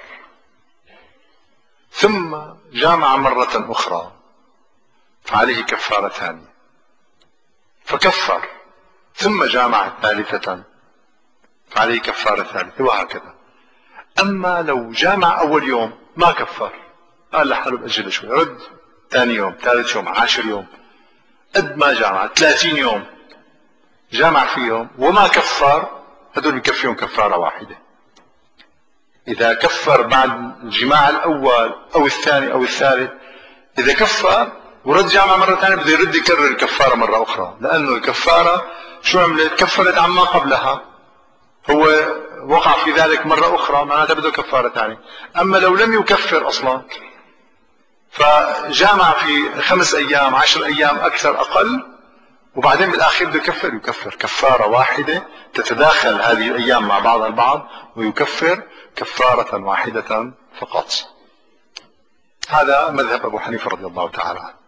ثم جامع مرة أخرى فعليه كفارة ثانية، فكفر ثم جامع ثالثة فعليه كفارة ثالثة، وهكذا. أما لو جامع أول يوم ما كفر، قال لحاله بأجل شوي، رد ثاني يوم، ثالث يوم، عاشر يوم، قد ما جامع ثلاثين يوم جامع فيهم وما كفر، هذول بكفيهم كفارة واحدة. إذا كفر بعد الجماع الأول أو الثاني أو الثالث، إذا كفر ورد جامع مرة ثانية بده يرد يكرر الكفارة مرة أخرى، لأنه الكفارة شو عملت؟ كفرت عما قبلها، هو وقع في ذلك مرة أخرى، معناتها بده كفارة ثانية. أما لو لم يكفر أصلا فجامع في خمس أيام عشر أيام أكثر أقل، وبعدين بالآخر بده يكفر يكفر كفارة واحدة تتداخل هذه الأيام مع بعضها البعض، ويكفر كفارة واحدة فقط. هذا مذهب أبو حنيفة رضي الله تعالى عنه.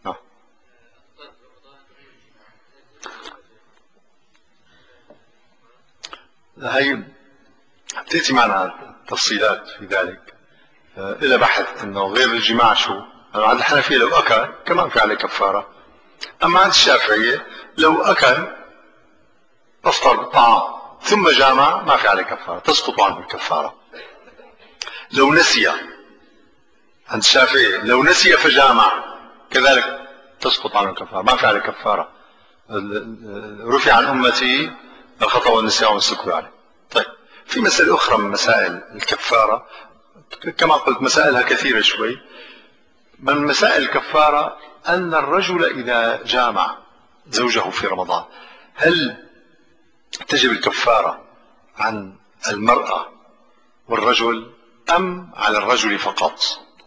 هي تأتي معنا تفصيلات في ذلك إلى بحث أنه غير الجماع شو. عند الحنفية لو أكل كمان في عليه كفارة، أما عند الشافعية لو أكل أفطر بالطعام ثم جامع ما في عليه كفارة، تسقط عنه الكفارة. لو نسي عند الشافعية لو نسي فجامع كذلك تسقط عنه الكفارة، ما في عليه كفارة. رفع عن أمتي الخطأ والنسيان والسكر عليه. طيب في مسألة أخرى من مسائل الكفارة، كما قلت مسائلها كثيرة شوي. من مسائل الكفارة أن الرجل إذا جامع زوجه في رمضان هل تجب الكفارة عن المرأة والرجل أم على الرجل فقط؟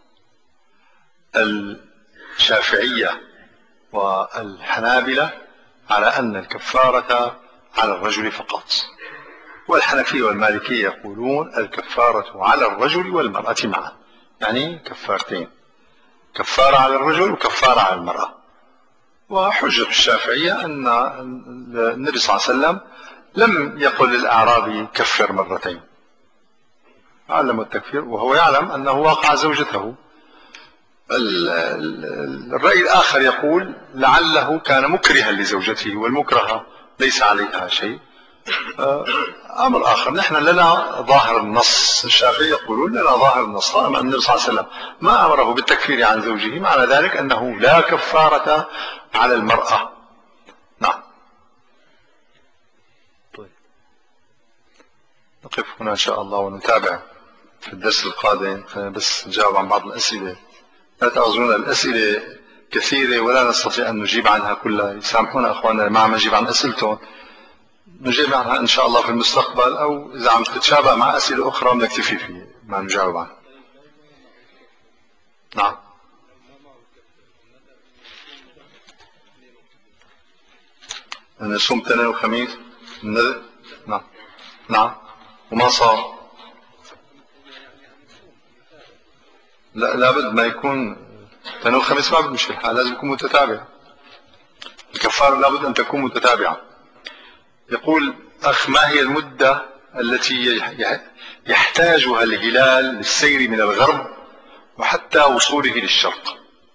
الشافعية والحنابلة على أن الكفارة على الرجل فقط، والحنفية والمالكية يقولون الكفارة على الرجل والمرأة معا، يعني كفارتين، كفارة على الرجل وكفارة على المرأة. وحجة الشافعية أن النبي صلى الله عليه وسلم لم يقل للأعرابي كفر مرتين، علم التكفير وهو يعلم أنه واقع زوجته. الرأي الآخر يقول لعله كان مكرها لزوجته، والمكرهة ليس عليها شيء. أمر آخر، نحن لنا ظاهر النص، الشافعي يقولون لنا ظاهر النص، طالما أن النبي صلى الله عليه وسلم ما أمره بالتكفير عن زوجه معنى ذلك أنه لا كفارة على المرأة. نعم. طيب نقف هنا إن شاء الله ونتابع في الدرس القادم. بس نجاوب عن بعض الأسئلة، لا تأخذون الأسئلة كثيرة ولا نستطيع أن نجيب عنها كلها، يسامحونا أخواننا ما عم نجيب عن أسئلتهم، نجيب عنها إن شاء الله في المستقبل، أو إذا عم تتشابه مع أسئلة أخرى بنكتفي فيه ما نجاوب عنها. نعم. أنا صمت اثنين وخميس النذر. نعم نعم وما صار. لا لابد ما يكون اثنين وخميس، ما بتمشي الحال، لازم يكون متتابع. الكفارة لابد أن تكون متتابعة. يقول أخ ما هي المدة التي يحتاجها الهلال للسير من الغرب وحتى وصوله للشرق؟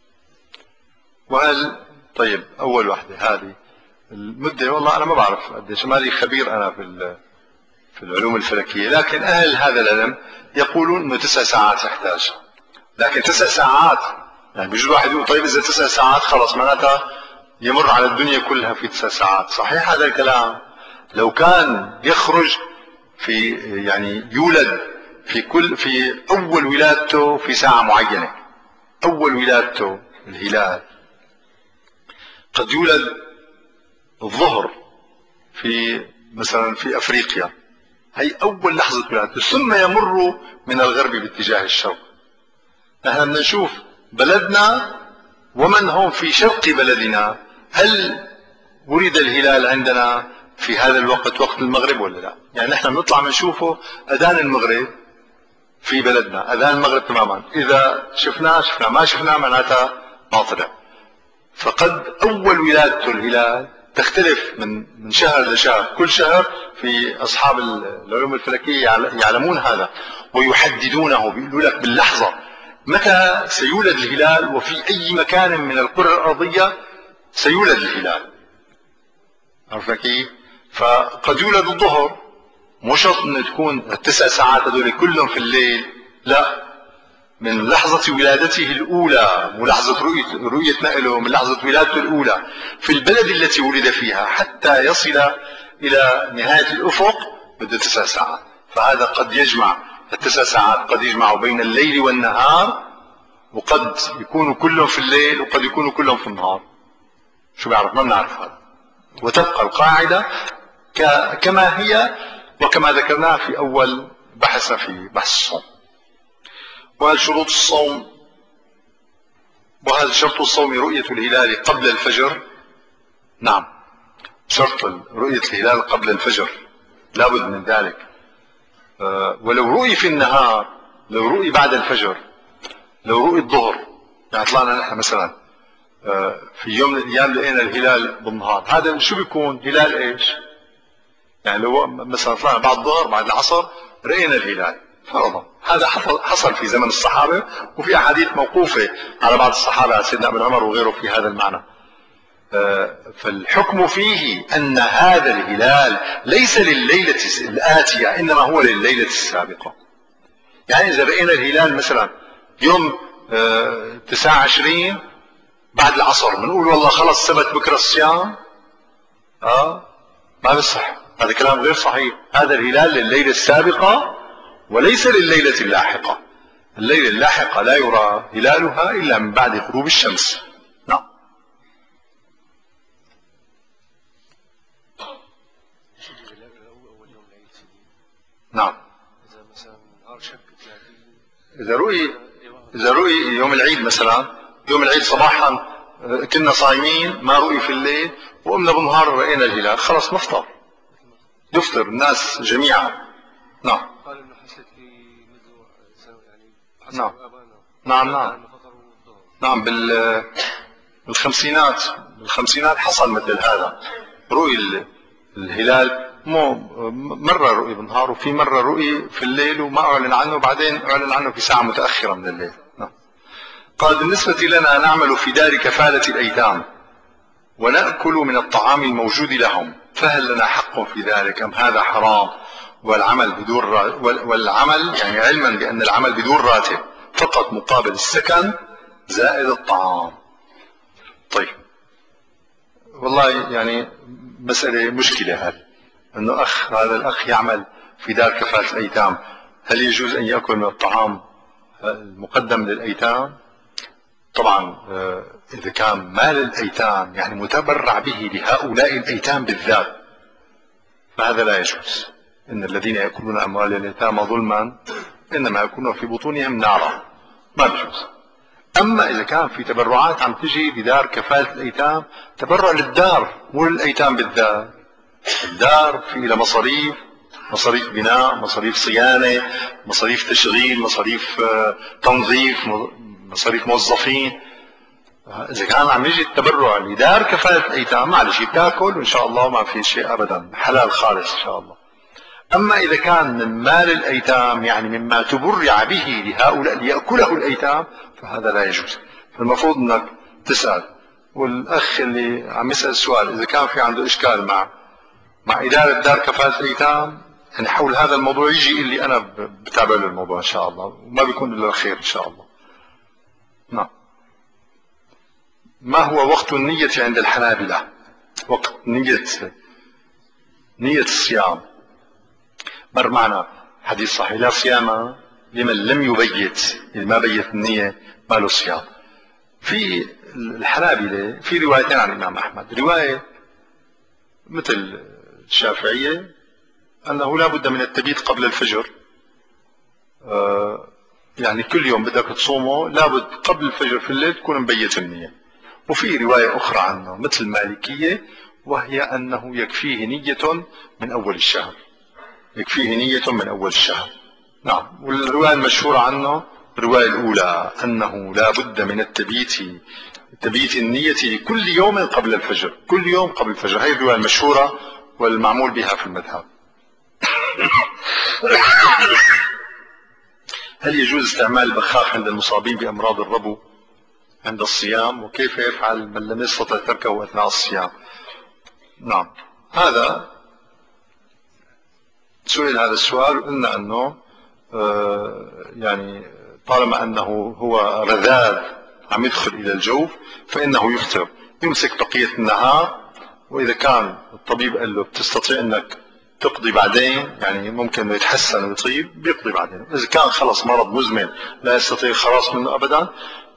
وهل طيب أول واحدة هذه المدة، والله أنا ما بعرف قديش، مالي خبير أنا في في العلوم الفلكية، لكن أهل هذا العلم يقولون إنه تسع ساعات يحتاج. لكن تسع ساعات يعني بيجي واحد يقول طيب إذا تسع ساعات خلص معناتها يمر على الدنيا كلها في تسع ساعات. صحيح هذا الكلام لو كان يخرج في يعني يولد في كل في أول ولادته في ساعة معينة، أول ولادته الهلال قد يولد الظهر في مثلا في أفريقيا، هي أول لحظة ولادته، ثم يمر من الغرب باتجاه الشرق. نحن بدنا نشوف بلدنا ومن هم في شرق بلدنا، هل ولد الهلال عندنا في هذا الوقت وقت المغرب ولا لا؟ يعني نحن بنطلع بنشوفه أذان المغرب في بلدنا، أذان المغرب تماما، إذا شفناه شفناه، ما شفناه معناتها ما طلع. فقد أول ولادته الهلال تختلف من من شهر لشهر، كل شهر في أصحاب العلوم الفلكية يعلمون هذا ويحددونه، بيقولوا لك باللحظة متى سيولد الهلال وفي أي مكان من الكرة الأرضية سيولد الهلال. عرفنا كيف؟ فقد يولد الظهر، مو شرط انه تكون التسع ساعات هذول كلهم في الليل، لا، من لحظة ولادته الأولى، مو لحظة رؤية رؤية نقله، من لحظة ولادته الأولى في البلد التي ولد فيها حتى يصل إلى نهاية الأفق بده تسع ساعات. فهذا قد يجمع التسع ساعات، قد يجمع بين الليل والنهار، وقد يكونوا كلهم في الليل وقد يكونوا كلهم في النهار. شو بيعرف؟ ما بنعرف هذا. وتبقى القاعدة كما هي وكما ذكرناها في أول بحثنا في بحث الصوم. وهل شروط الصوم وهذا شرط الصوم رؤية الهلال قبل الفجر. نعم، شرط رؤية الهلال قبل الفجر لابد من ذلك. أه ولو رؤي في النهار، لو رؤي بعد الفجر، لو رؤي الظهر، يعني طلعنا نحن مثلا أه في يوم من الايام لقينا الهلال بالنهار، هذا شو بيكون؟ هلال ايش؟ يعني لو مثلا طلعنا بعد الظهر بعد العصر رأينا الهلال فرضا، هذا حصل في زمن الصحابة، وفي أحاديث موقوفة على بعض الصحابة سيدنا ابن عمر وغيره في هذا المعنى. فالحكم فيه أن هذا الهلال ليس لليلة الآتية، إنما هو لليلة السابقة. يعني إذا رأينا الهلال مثلا يوم تسعة وعشرين بعد العصر بنقول والله خلص ثبت بكرة الصيام، آه ما بصح، هذا كلام غير صحيح. هذا الهلال لليلة السابقة وليس لليلة اللاحقة. الليلة اللاحقة لا يرى هلالها إلا من بعد غروب الشمس. نعم. نعم. إذا رؤي إذا رؤي يوم العيد مثلا، يوم العيد صباحا كنا صايمين ما رؤي في الليل، وقمنا بالنهار رأينا الهلال، خلص نفطر، يفطر الناس جميعا. نعم. قال انه حصلت في يعني نعم. نعم نعم نعم بال بالخمسينات بالخمسينات حصل مثل هذا، رؤي الهلال مو مرة رؤي بالنهار وفي مرة رؤي في الليل وما أعلن عنه، وبعدين أعلن عنه في ساعة متأخرة من الليل. نعم. قال بالنسبة لنا نعمل في دار كفالة الأيتام ونأكل من الطعام الموجود لهم، فهل لنا حق في ذلك أم هذا حرام؟ والعمل بدون والعمل يعني علما بأن العمل بدون راتب فقط مقابل السكن زائد الطعام. طيب والله يعني مسألة مشكلة، هذه أنه أخ هذا الأخ يعمل في دار كفالة الأيتام، هل يجوز أن يأكل من الطعام المقدم للأيتام؟ طبعا إذا كان مال الأيتام يعني متبرع به لهؤلاء الأيتام بالذات فهذا لا يجوز. إن الذين يأكلون أموال الأيتام ظلما إنما يكونون في بطونهم نارا، ما يجوز. أما إذا كان في تبرعات عم تجي بدار كفالة الأيتام، تبرع للدار مو للأيتام بالذات، الدار في إلى مصاريف، مصاريف بناء، مصاريف صيانة، مصاريف تشغيل، مصاريف تنظيف، مصاريف موظفين. إذا كان عم يجي التبرع لدار كفالة الأيتام معلش بتاكل وإن شاء الله ما في شيء أبدا، حلال خالص إن شاء الله. أما إذا كان من مال الأيتام يعني مما تبرع به لهؤلاء ليأكله الأيتام فهذا لا يجوز. فالمفروض أنك تسأل، والأخ اللي عم يسأل السؤال إذا كان في عنده إشكال مع مع إدارة دار كفالة الأيتام يعني حول هذا الموضوع يجي اللي أنا بتابع له الموضوع إن شاء الله، وما بيكون إلا الخير إن شاء الله. نعم. ما هو وقت النية عند الحنابلة؟ وقت نية نية الصيام مر معنا حديث صحيح لا صيام لمن لم يبيت، اللي ما بيت النية ما له صيام. في الحنابلة في روايتين عن الإمام أحمد، رواية مثل الشافعية أنه لا بد من التبيت قبل الفجر، آه يعني كل يوم بدك تصومه لابد قبل الفجر في الليل تكون مبيت النية. وفي رواية أخرى عنه مثل المالكية وهي أنه يكفيه نية من أول الشهر، يكفيه نية من أول الشهر. نعم. والرواية المشهورة عنه الرواية الأولى أنه لا بد من التبييت تبييت النية لكل يوم قبل الفجر، كل يوم قبل الفجر، هذه الرواية المشهورة والمعمول بها في المذهب. هل يجوز استعمال البخاخ عند المصابين بأمراض الربو عند الصيام؟ وكيف يفعل من لم يستطع تركه أثناء الصيام؟ نعم. هذا سئل هذا السؤال وقلنا أنه آه يعني طالما أنه هو رذاذ عم يدخل إلى الجوف فإنه يفطر، يمسك بقية النهار، وإذا كان الطبيب قال له بتستطيع أنك تقضي بعدين يعني ممكن يتحسن ويطيب بيقضي بعدين. إذا كان خلص مرض مزمن لا يستطيع الخلاص منه أبدا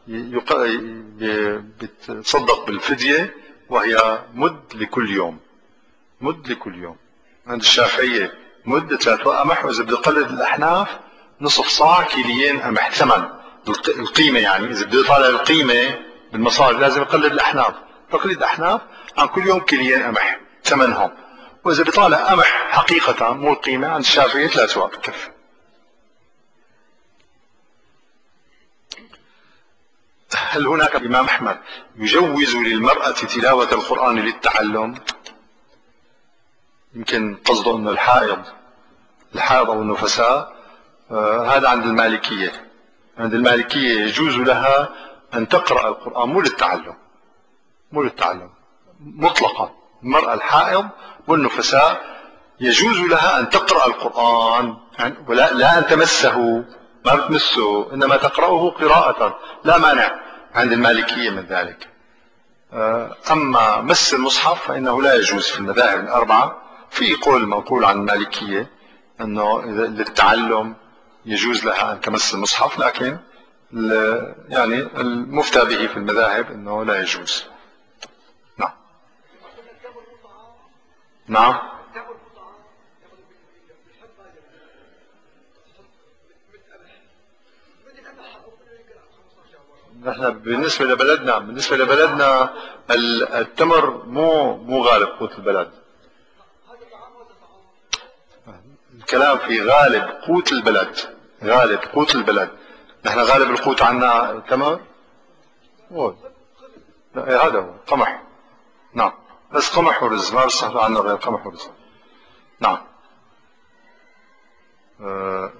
بيتصدق بالفدية وهي مد لكل يوم، مد لكل يوم. عند الشافعية مد ثلاثة قمح، وإذا بده يقلد الأحناف نصف صاع كيليين قمح ثمن القيمة، يعني إذا بده يطالع القيمة بالمصاري لازم يقلد الأحناف. تقليد الأحناف عن كل يوم كيلين قمح ثمنهم، وإذا بيطالع قمح حقيقة مو القيمة عند الشافعية ثلاث أسواق بكفي. هل هناك الإمام أحمد يجوز للمرأة تلاوة القرآن للتعلم؟ يمكن قصده أن الحائض الحائض أو النفساء. آه هذا عند المالكية. عند المالكية يجوز لها أن تقرأ القرآن مو للتعلم، مو للتعلم مطلقا. المرأة الحائض والنفساء يجوز لها أن تقرأ القرآن يعني ولا لا أن تمسه، ما بتمسه إنما تقرأه قراءة، لا مانع عند المالكية من ذلك. أما مس المصحف فإنه لا يجوز في المذاهب الأربعة. في قول منقول عن المالكية أنه للتعلم يجوز لها أن تمس المصحف، لكن يعني المفتى به في المذاهب أنه لا يجوز. نعم نعم. نحن بالنسبة لبلدنا بالنسبة لبلدنا التمر مو مو غالب قوت البلد. الكلام في غالب قوت البلد، غالب قوت البلد. نحن غالب القوت عنا التمر. لا هذا هو قمح. نعم بس قمح ورز، ما بيستخدم عنا غير قمح ورز. نعم. أه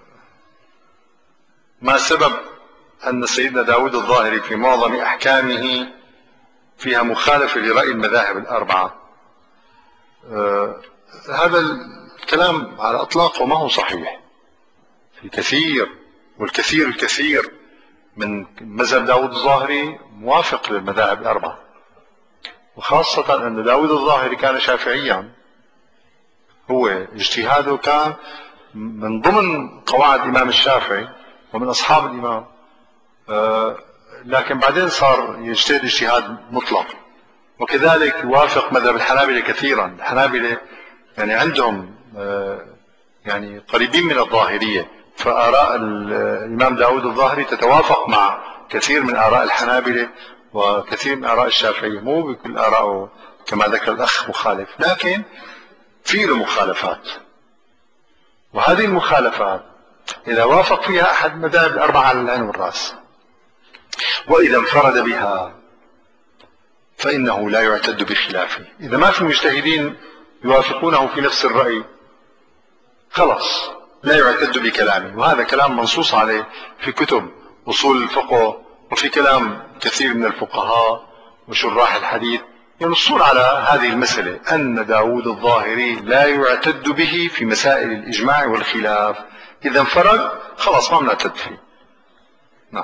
ما سبب أن سيدنا داود الظاهري في معظم أحكامه فيها مخالفة لرأي المذاهب الأربعة؟ أه هذا الكلام على إطلاقه ما هو صحيح. في كثير والكثير الكثير من مذهب داود الظاهري موافق للمذاهب الأربعة، وخاصة أن داود الظاهري كان شافعيا. هو اجتهاده كان من ضمن قواعد الإمام الشافعي ومن أصحاب الإمام، أه لكن بعدين صار يجتهد اجتهاد مطلق. وكذلك يوافق مذهب الحنابلة كثيرا. الحنابلة يعني عندهم أه يعني قريبين من الظاهرية، فآراء الإمام داود الظاهري تتوافق مع كثير من آراء الحنابلة وكثير من آراء الشافعية. مو بكل آراءه كما ذكر الأخ مخالف، لكن في له مخالفات، وهذه المخالفات إذا وافق فيها أحد المذاهب الأربعة على العين والرأس، وإذا انفرد بها فإنه لا يعتد بخلافه. إذا ما في مجتهدين يوافقونه في نفس الرأي خلاص لا يعتد بكلامه. وهذا كلام منصوص عليه في كتب أصول الفقه، وفي كلام كثير من الفقهاء وشراح الحديث ينصون على هذه المسألة، أن داود الظاهري لا يعتد به في مسائل الإجماع والخلاف. إذا انفرد خلاص ما بنعتد فيه. نعم.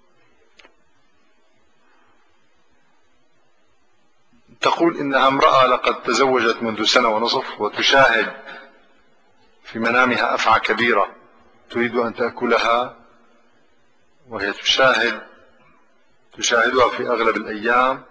تقول إنها امرأة لقد تزوجت منذ سنة ونصف وتشاهد في منامها أفعى كبيرة تريد أن تأكلها، وهي تشاهد تشاهدها في أغلب الأيام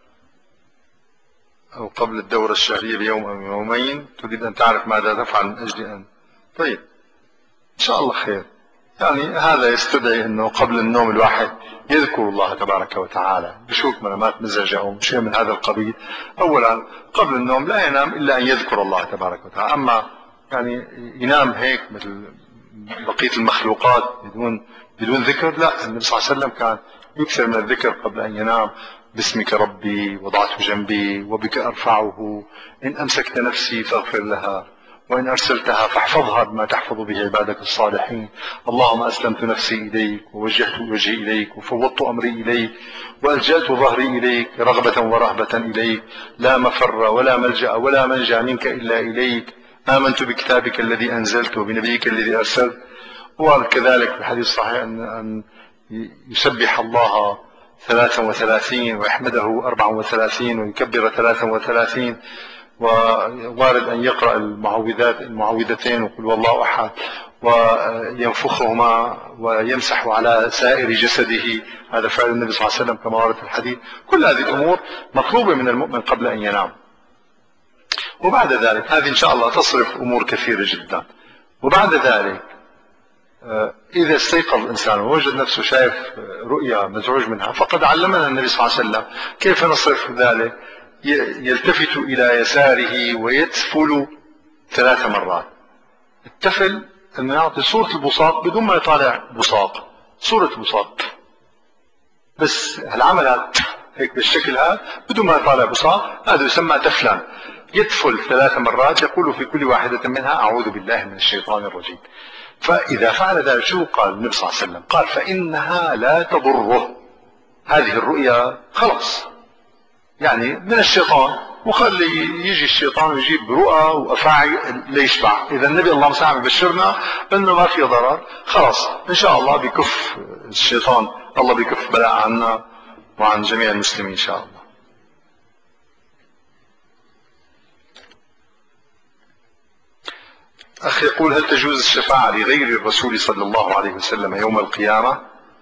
أو قبل الدورة الشهرية بيوم أو يومين، تريد أن تعرف ماذا تفعل من أجل أن. طيب إن شاء الله خير. يعني هذا يستدعي أنه قبل النوم الواحد يذكر الله تبارك وتعالى، بشوف منامات مزعجة أو شيء من هذا القبيل. أولا قبل النوم لا ينام إلا أن يذكر الله تبارك وتعالى. أما يعني ينام هيك مثل بقية المخلوقات بدون بدون ذكر، لا. النبي صلى الله عليه وسلم كان يكثر من الذكر قبل أن ينام. باسمك ربي وضعت جنبي وبك أرفعه، إن أمسكت نفسي فاغفر لها، وإن أرسلتها فاحفظها بما تحفظ به عبادك الصالحين. اللهم أسلمت نفسي إليك ووجهت وجهي إليك وفوضت أمري إليك وألجأت ظهري إليك رغبة ورهبة إليك، لا مفر ولا ملجأ ولا منجا منك إلا إليك. آمنت بكتابك الذي أنزلت وبنبيك الذي أرسلت. وكذلك في الحديث الصحيح أن يسبح الله ثلاثا وثلاثين ويحمده أربعا وثلاثين ويكبر ثلاثا وثلاثين، ووارد أن يقرأ المعوذات المعوذتين وقل والله أحد وينفخهما ويمسح على سائر جسده. هذا فعل النبي صلى الله عليه وسلم كما ورد في الحديث. كل هذه الأمور مطلوبة من المؤمن قبل أن ينام. وبعد ذلك هذه إن شاء الله تصرف أمور كثيرة جدا. وبعد ذلك إذا استيقظ الإنسان ووجد نفسه شايف رؤيا مزعوج منها فقد علمنا النبي صلى الله عليه وسلم كيف نصرف ذلك. يلتفت إلى يساره ويتفل ثلاث مرات. التفل أنه يعطي صورة البساط بدون ما يطالع بساط، صورة البساط بس العملات هيك بالشكل هذا بدون ما يطالع بساط، هذا يسمى تفلا. يتفل ثلاث مرات يقول في كل واحدة منها أعوذ بالله من الشيطان الرجيم. فإذا فعل ذلك شو قال النبي صلى الله عليه وسلم؟ قال فإنها لا تضره. هذه الرؤيا خلاص يعني من الشيطان، وخلي يجي الشيطان ويجيب رؤى وأفاعي ليشبع. إذا النبي الله مساعد بشرنا أنه ما في ضرر، خلاص إن شاء الله بكف الشيطان، الله بكف بلاء عنا وعن جميع المسلمين إن شاء الله. أخ يقول هل تجوز الشفاعة لغير الرسول صلى الله عليه وسلم يوم القيامة؟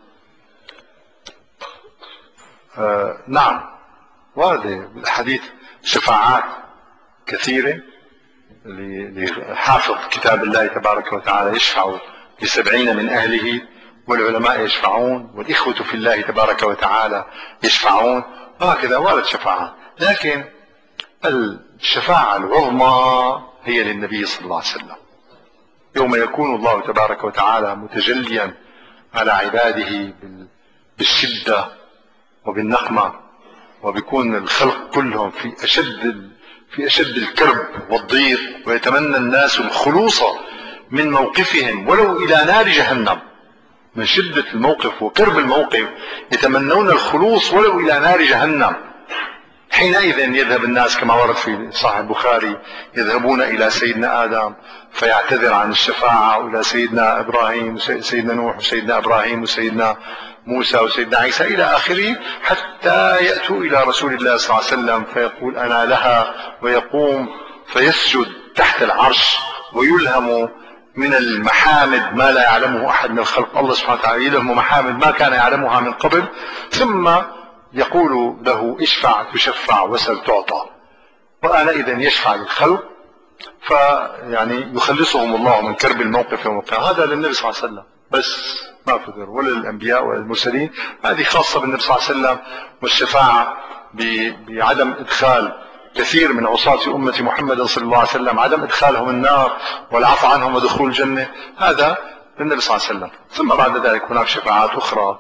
آه نعم، وارد الحديث شفاعات كثيرة لحافظ كتاب الله تبارك وتعالى يشفع لسبعين من أهله، والعلماء يشفعون، والإخوة في الله تبارك وتعالى يشفعون، وهكذا وارد شفاعة. لكن الشفاعة العظمى هي للنبي صلى الله عليه وسلم يوم يكون الله تبارك وتعالى متجليا على عباده بالشدة وبالنقمة، وبيكون الخلق كلهم في أشد في أشد الكرب والضيق، ويتمنى الناس الخلوص من موقفهم ولو إلى نار جهنم. من شدة الموقف وكرب الموقف يتمنون الخلوص ولو إلى نار جهنم. حينئذ يذهب الناس كما ورد في صحيح البخاري، يذهبون إلى سيدنا آدم فيعتذر عن الشفاعة، وإلى سيدنا إبراهيم وسيدنا نوح وسيدنا إبراهيم وسيدنا موسى وسيدنا عيسى إلى آخره، حتى يأتوا إلى رسول الله صلى الله عليه وسلم فيقول أنا لها، ويقوم فيسجد تحت العرش ويلهم من المحامد ما لا يعلمه أحد من الخلق. الله سبحانه وتعالى يلهم محامد ما كان يعلمها من قبل، ثم يقول له اشفع تشفع وسل تعطى. وآنئذ يشفع للخلق فيعني يخلصهم الله من كرب الموقف يوم القيامة. هذا للنبي صلى الله عليه وسلم بس، ما في غير، ولا للأنبياء ولا للمرسلين. هذه خاصة بالنبي صلى الله عليه وسلم. والشفاعة بعدم إدخال كثير من عصاة أمة محمد صلى الله عليه وسلم، عدم إدخالهم النار والعفو عنهم ودخول الجنة، هذا للنبي صلى الله عليه وسلم. ثم بعد ذلك هناك شفاعات أخرى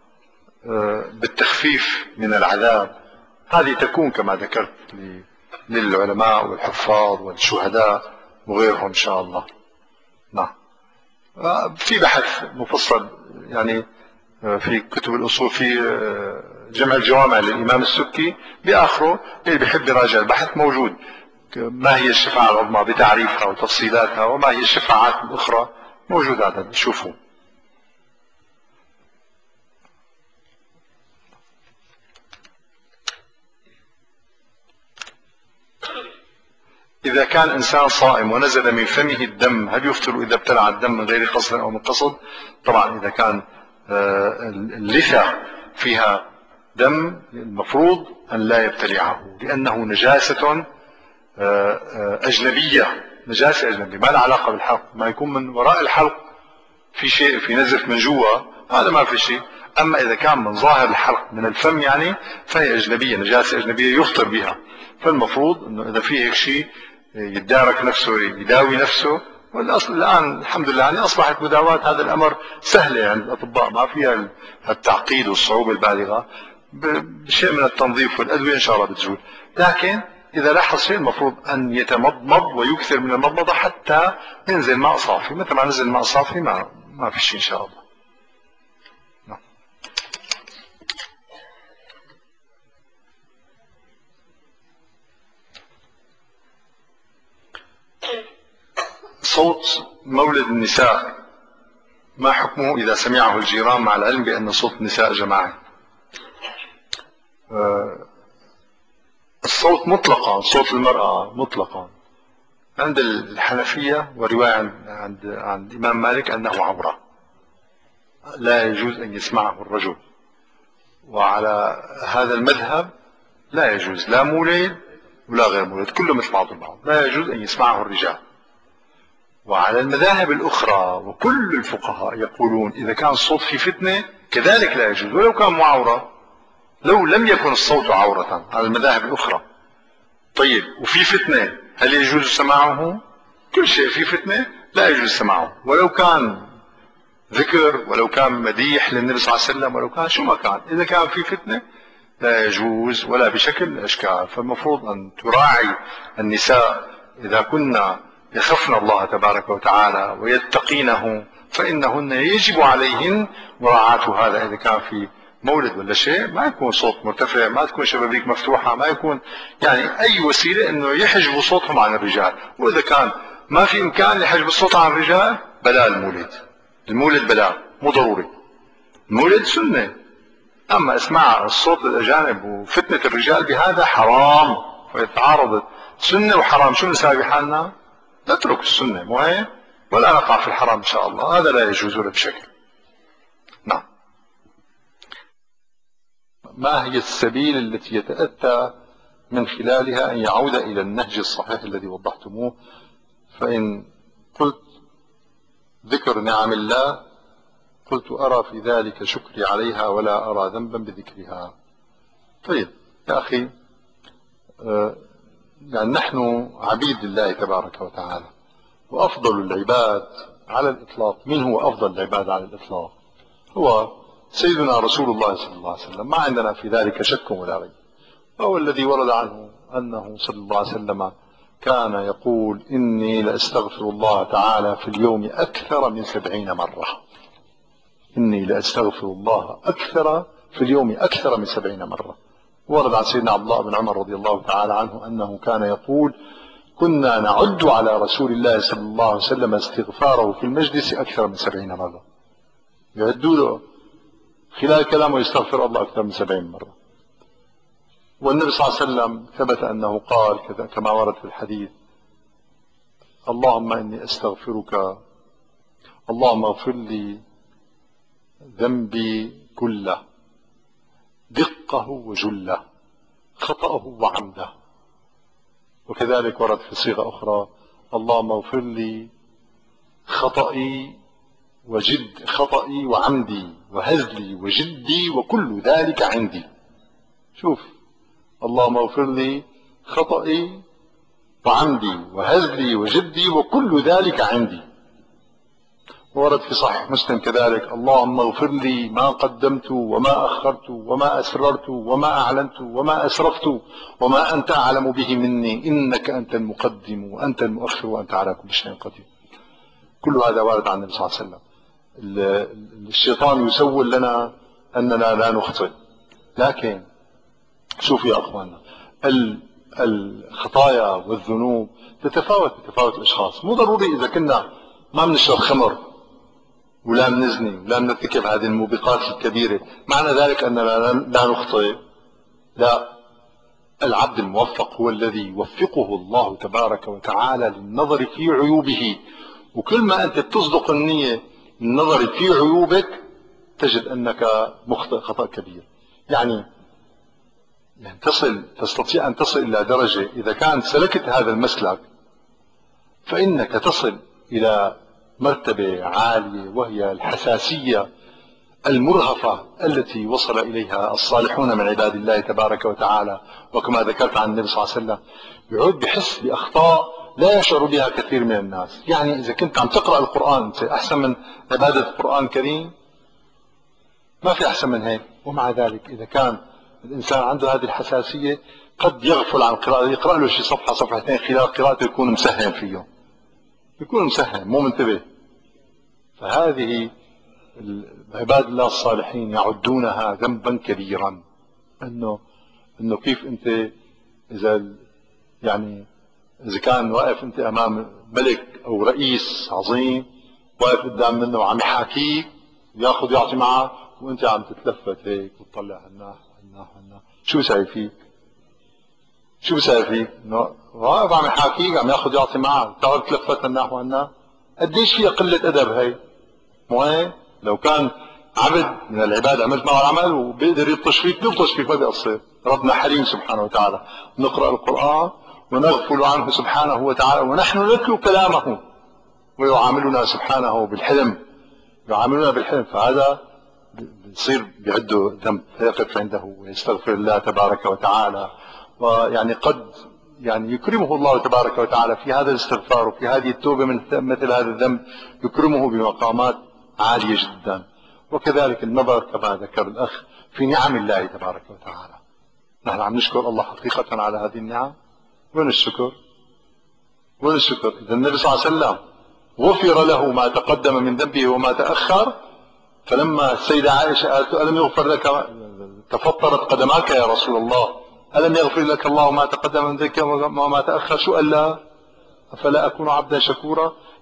بالتخفيف من العذاب، هذه تكون كما ذكرت للعلماء والحفاظ والشهداء وغيرهم إن شاء الله. نعم، في بحث مفصل يعني في كتب الأصول، في جمع الجوامع للإمام السكي بآخره، اللي بيحب يراجع البحث موجود، ما هي الشفاعة العظمى بتعريفها وتفصيلاتها، وما هي الشفاعات الأخرى، موجود هذا شوفوا. إذا كان إنسان صائم ونزل من فمه الدم هل يفطر إذا ابتلع الدم من غير قصد أو من قصد؟ طبعا إذا كان اللثة فيها دم المفروض أن لا يبتلعه، لأنه نجاسة أجنبية، نجاسة أجنبية ما لها علاقة بالحلق. ما يكون من وراء الحلق في شيء، في نزف من جوا، هذا ما في شيء. أما إذا كان من ظاهر الحلق من الفم يعني فهي أجنبية، نجاسة أجنبية يفطر بها. فالمفروض أنه إذا في هيك شيء يتدارك نفسه، يداوي نفسه. والأصل الآن الحمد لله يعني أصبحت مداواة هذا الأمر سهلة عند الأطباء، ما فيها التعقيد والصعوبة البالغة، بشيء من التنظيف والأدوية إن شاء الله بتزول. لكن إذا لاحظ شيء المفروض أن يتمضمض ويكثر من المضمضة حتى ينزل ماء صافي. متى ما نزل ماء صافي ما ما في شيء إن شاء الله. صوت مولد النساء ما حكمه إذا سمعه الجيران مع العلم بأن صوت النساء جماعي؟ الصوت مطلقا، صوت المرأة مطلقا عند الحنفية، ورواية عند عند الإمام مالك أنه عورة لا يجوز أن يسمعه الرجل. وعلى هذا المذهب لا يجوز لا مولد ولا غير مولد، كله مثل بعض البعض، لا يجوز أن يسمعه الرجال. وعلى المذاهب الأخرى وكل الفقهاء يقولون إذا كان الصوت في فتنة كذلك لا يجوز ولو كان مو عورة، لو لم يكن الصوت عورة على المذاهب الأخرى. طيب وفي فتنة هل يجوز سماعه؟ كل شيء في فتنة لا يجوز سماعه، ولو كان ذكر ولو كان مديح للنبي صلى الله عليه وسلم ولو كان شو ما كان، إذا كان في فتنة لا يجوز ولا بشكل من الأشكال. فالمفروض أن تراعي النساء إذا كنا يخفن الله تبارك وتعالى ويتقينه فإنهن يجب عليهن مراعاة هذا. إذا كان في مولد ولا شيء ما يكون صوت مرتفع، ما تكون شبابيك مفتوحة، ما يكون يعني أي وسيلة إنه يحجبوا صوتهم عن الرجال. وإذا كان ما في إمكان لحجب الصوت عن الرجال بلا المولد، المولد بلا مو ضروري، المولد سنة. أما اسماع الصوت للأجانب وفتنة الرجال بهذا حرام، ويتعارض سنة وحرام. شو نساوي بحالنا؟ نترك السنة مو هيك ولا نقع في الحرام إن شاء الله، هذا لا يجوز ولا بشكل. نعم. ما هي السبيل التي يتأتى من خلالها أن يعود إلى النهج الصحيح الذي وضحتموه؟ فإن قلت ذكر نعم الله قلت أرى في ذلك شكري عليها ولا أرى ذنبا بذكرها. طيب يا أخي، آه يعني نحن عبيد لله تبارك وتعالى، وأفضل العباد على الإطلاق، من هو أفضل العباد على الإطلاق؟ هو سيدنا رسول الله صلى الله عليه وسلم، ما عندنا في ذلك شك ولا ريب. وهو الذي ورد عنه أنه صلى الله عليه وسلم كان يقول إني لأستغفر الله تعالى في اليوم أكثر من سبعين مرة. إني لأستغفر الله أكثر في اليوم أكثر من سبعين مرة. ورد عن سيدنا عبد الله بن عمر رضي الله تعالى عنه أنه كان يقول كنا نعد على رسول الله صلى الله عليه وسلم استغفاره في المجلس أكثر من سبعين مرة. يعدوا له خلال كلامه يستغفر الله أكثر من سبعين مرة. والنبي صلى الله عليه وسلم ثبت أنه قال كذا كما ورد في الحديث: اللهم إني أستغفرك، اللهم اغفر لي ذنبي كله، دقه وجله، خطأه وعمده. وكذلك ورد في صيغة أخرى: اللهم اغفر لي خطئي وجد خطئي وعمدي وهزلي وجدي وكل ذلك عندي. شوف، اللهم اغفر لي خطئي وعمدي وهزلي وجدي وكل ذلك عندي. ورد في صحيح مسلم كذلك: اللهم اغفر لي ما قدمت وما أخرت وما أسررت وما أعلنت وما أسرفت وما أنت أعلم به مني، إنك أنت المقدم وأنت المؤخر وأنت على كل شيء قدير. كل هذا وارد عن النبي صلى الله عليه وسلم. الشيطان يسول لنا أننا لا نخطئ، لكن شوفوا يا أخواننا، الخطايا والذنوب تتفاوت بتفاوت الأشخاص. مو ضروري إذا كنا ما بنشرب خمر ولا بنزني ولا بنرتكب هذه الموبقات الكبيرة معنى ذلك أننا لا نخطئ. لا، العبد الموفق هو الذي يوفقه الله تبارك وتعالى للنظر في عيوبه، وكل ما أنت تصدق النية للنظر في عيوبك تجد أنك مخطئ خطأ كبير. يعني يعني تصل تستطيع أن تصل إلى درجة إذا كان سلكت هذا المسلك فإنك تصل إلى مرتبة عالية، وهي الحساسية المرهفة التي وصل إليها الصالحون من عباد الله تبارك وتعالى. وكما ذكرت عن النبي صلى الله عليه وسلم يعود بحس بأخطاء لا يشعر بها كثير من الناس. يعني إذا كنت عم تقرأ القرآن أحسن من عبادة القرآن الكريم؟ ما في أحسن من هيك. ومع ذلك إذا كان الإنسان عنده هذه الحساسية قد يغفل عن القراءة، يقرأ له شي صفحة صفحتين خلال قراءته يكون مسهم فيه، يكون مسهم مو منتبه. فهذه عباد الله الصالحين يعدونها ذنبا كبيرا. انه انه كيف انت اذا يعني اذا كان واقف انت امام ملك او رئيس عظيم واقف قدام منه وعم يحاكيك وياخذ يعطي معه وانت عم تتلفت هيك وتطلع هالناح هالناح هالناح، شو بيساوي فيك؟ شو بيساوي فيك؟ انه واقف عم يحاكيك عم ياخذ يعطي معه تقعد تلفت هالناح وهالناح. قديش فيها قله ادب هي؟ مو هيك؟ لو كان عبد من العباد عملت معه العمل وبيقدر يبطش فيك بيبطش فيك، ما بيقصر. ربنا حليم سبحانه وتعالى. نقرأ القرآن ونغفل عنه سبحانه وتعالى ونحن نتلو كلامه. ويعاملنا سبحانه بالحلم، يعاملنا بالحلم، فهذا بيصير بيعده ذنب فيقف عنده ويستغفر الله تبارك وتعالى. ويعني قد يعني يكرمه الله تبارك وتعالى في هذا الاستغفار وفي هذه التوبة من مثل هذا الذنب، يكرمه بمقامات عالية جدا. وكذلك النظر كما ذكر الأخ في نعم الله تبارك وتعالى. نحن عم نشكر الله حقيقة على هذه النعم. وين الشكر؟ وين الشكر؟ إذا النبي صلى الله عليه وسلم غفر له ما تقدم من ذنبه وما تأخر، فلما السيدة عائشة قالت ألم يغفر لك، تفطرت قدماك يا رسول الله، ألم يغفر لك الله ما تقدم من ذنبك وما تأخر، شو قال لها؟ أفلا أكون عبدا شكورا؟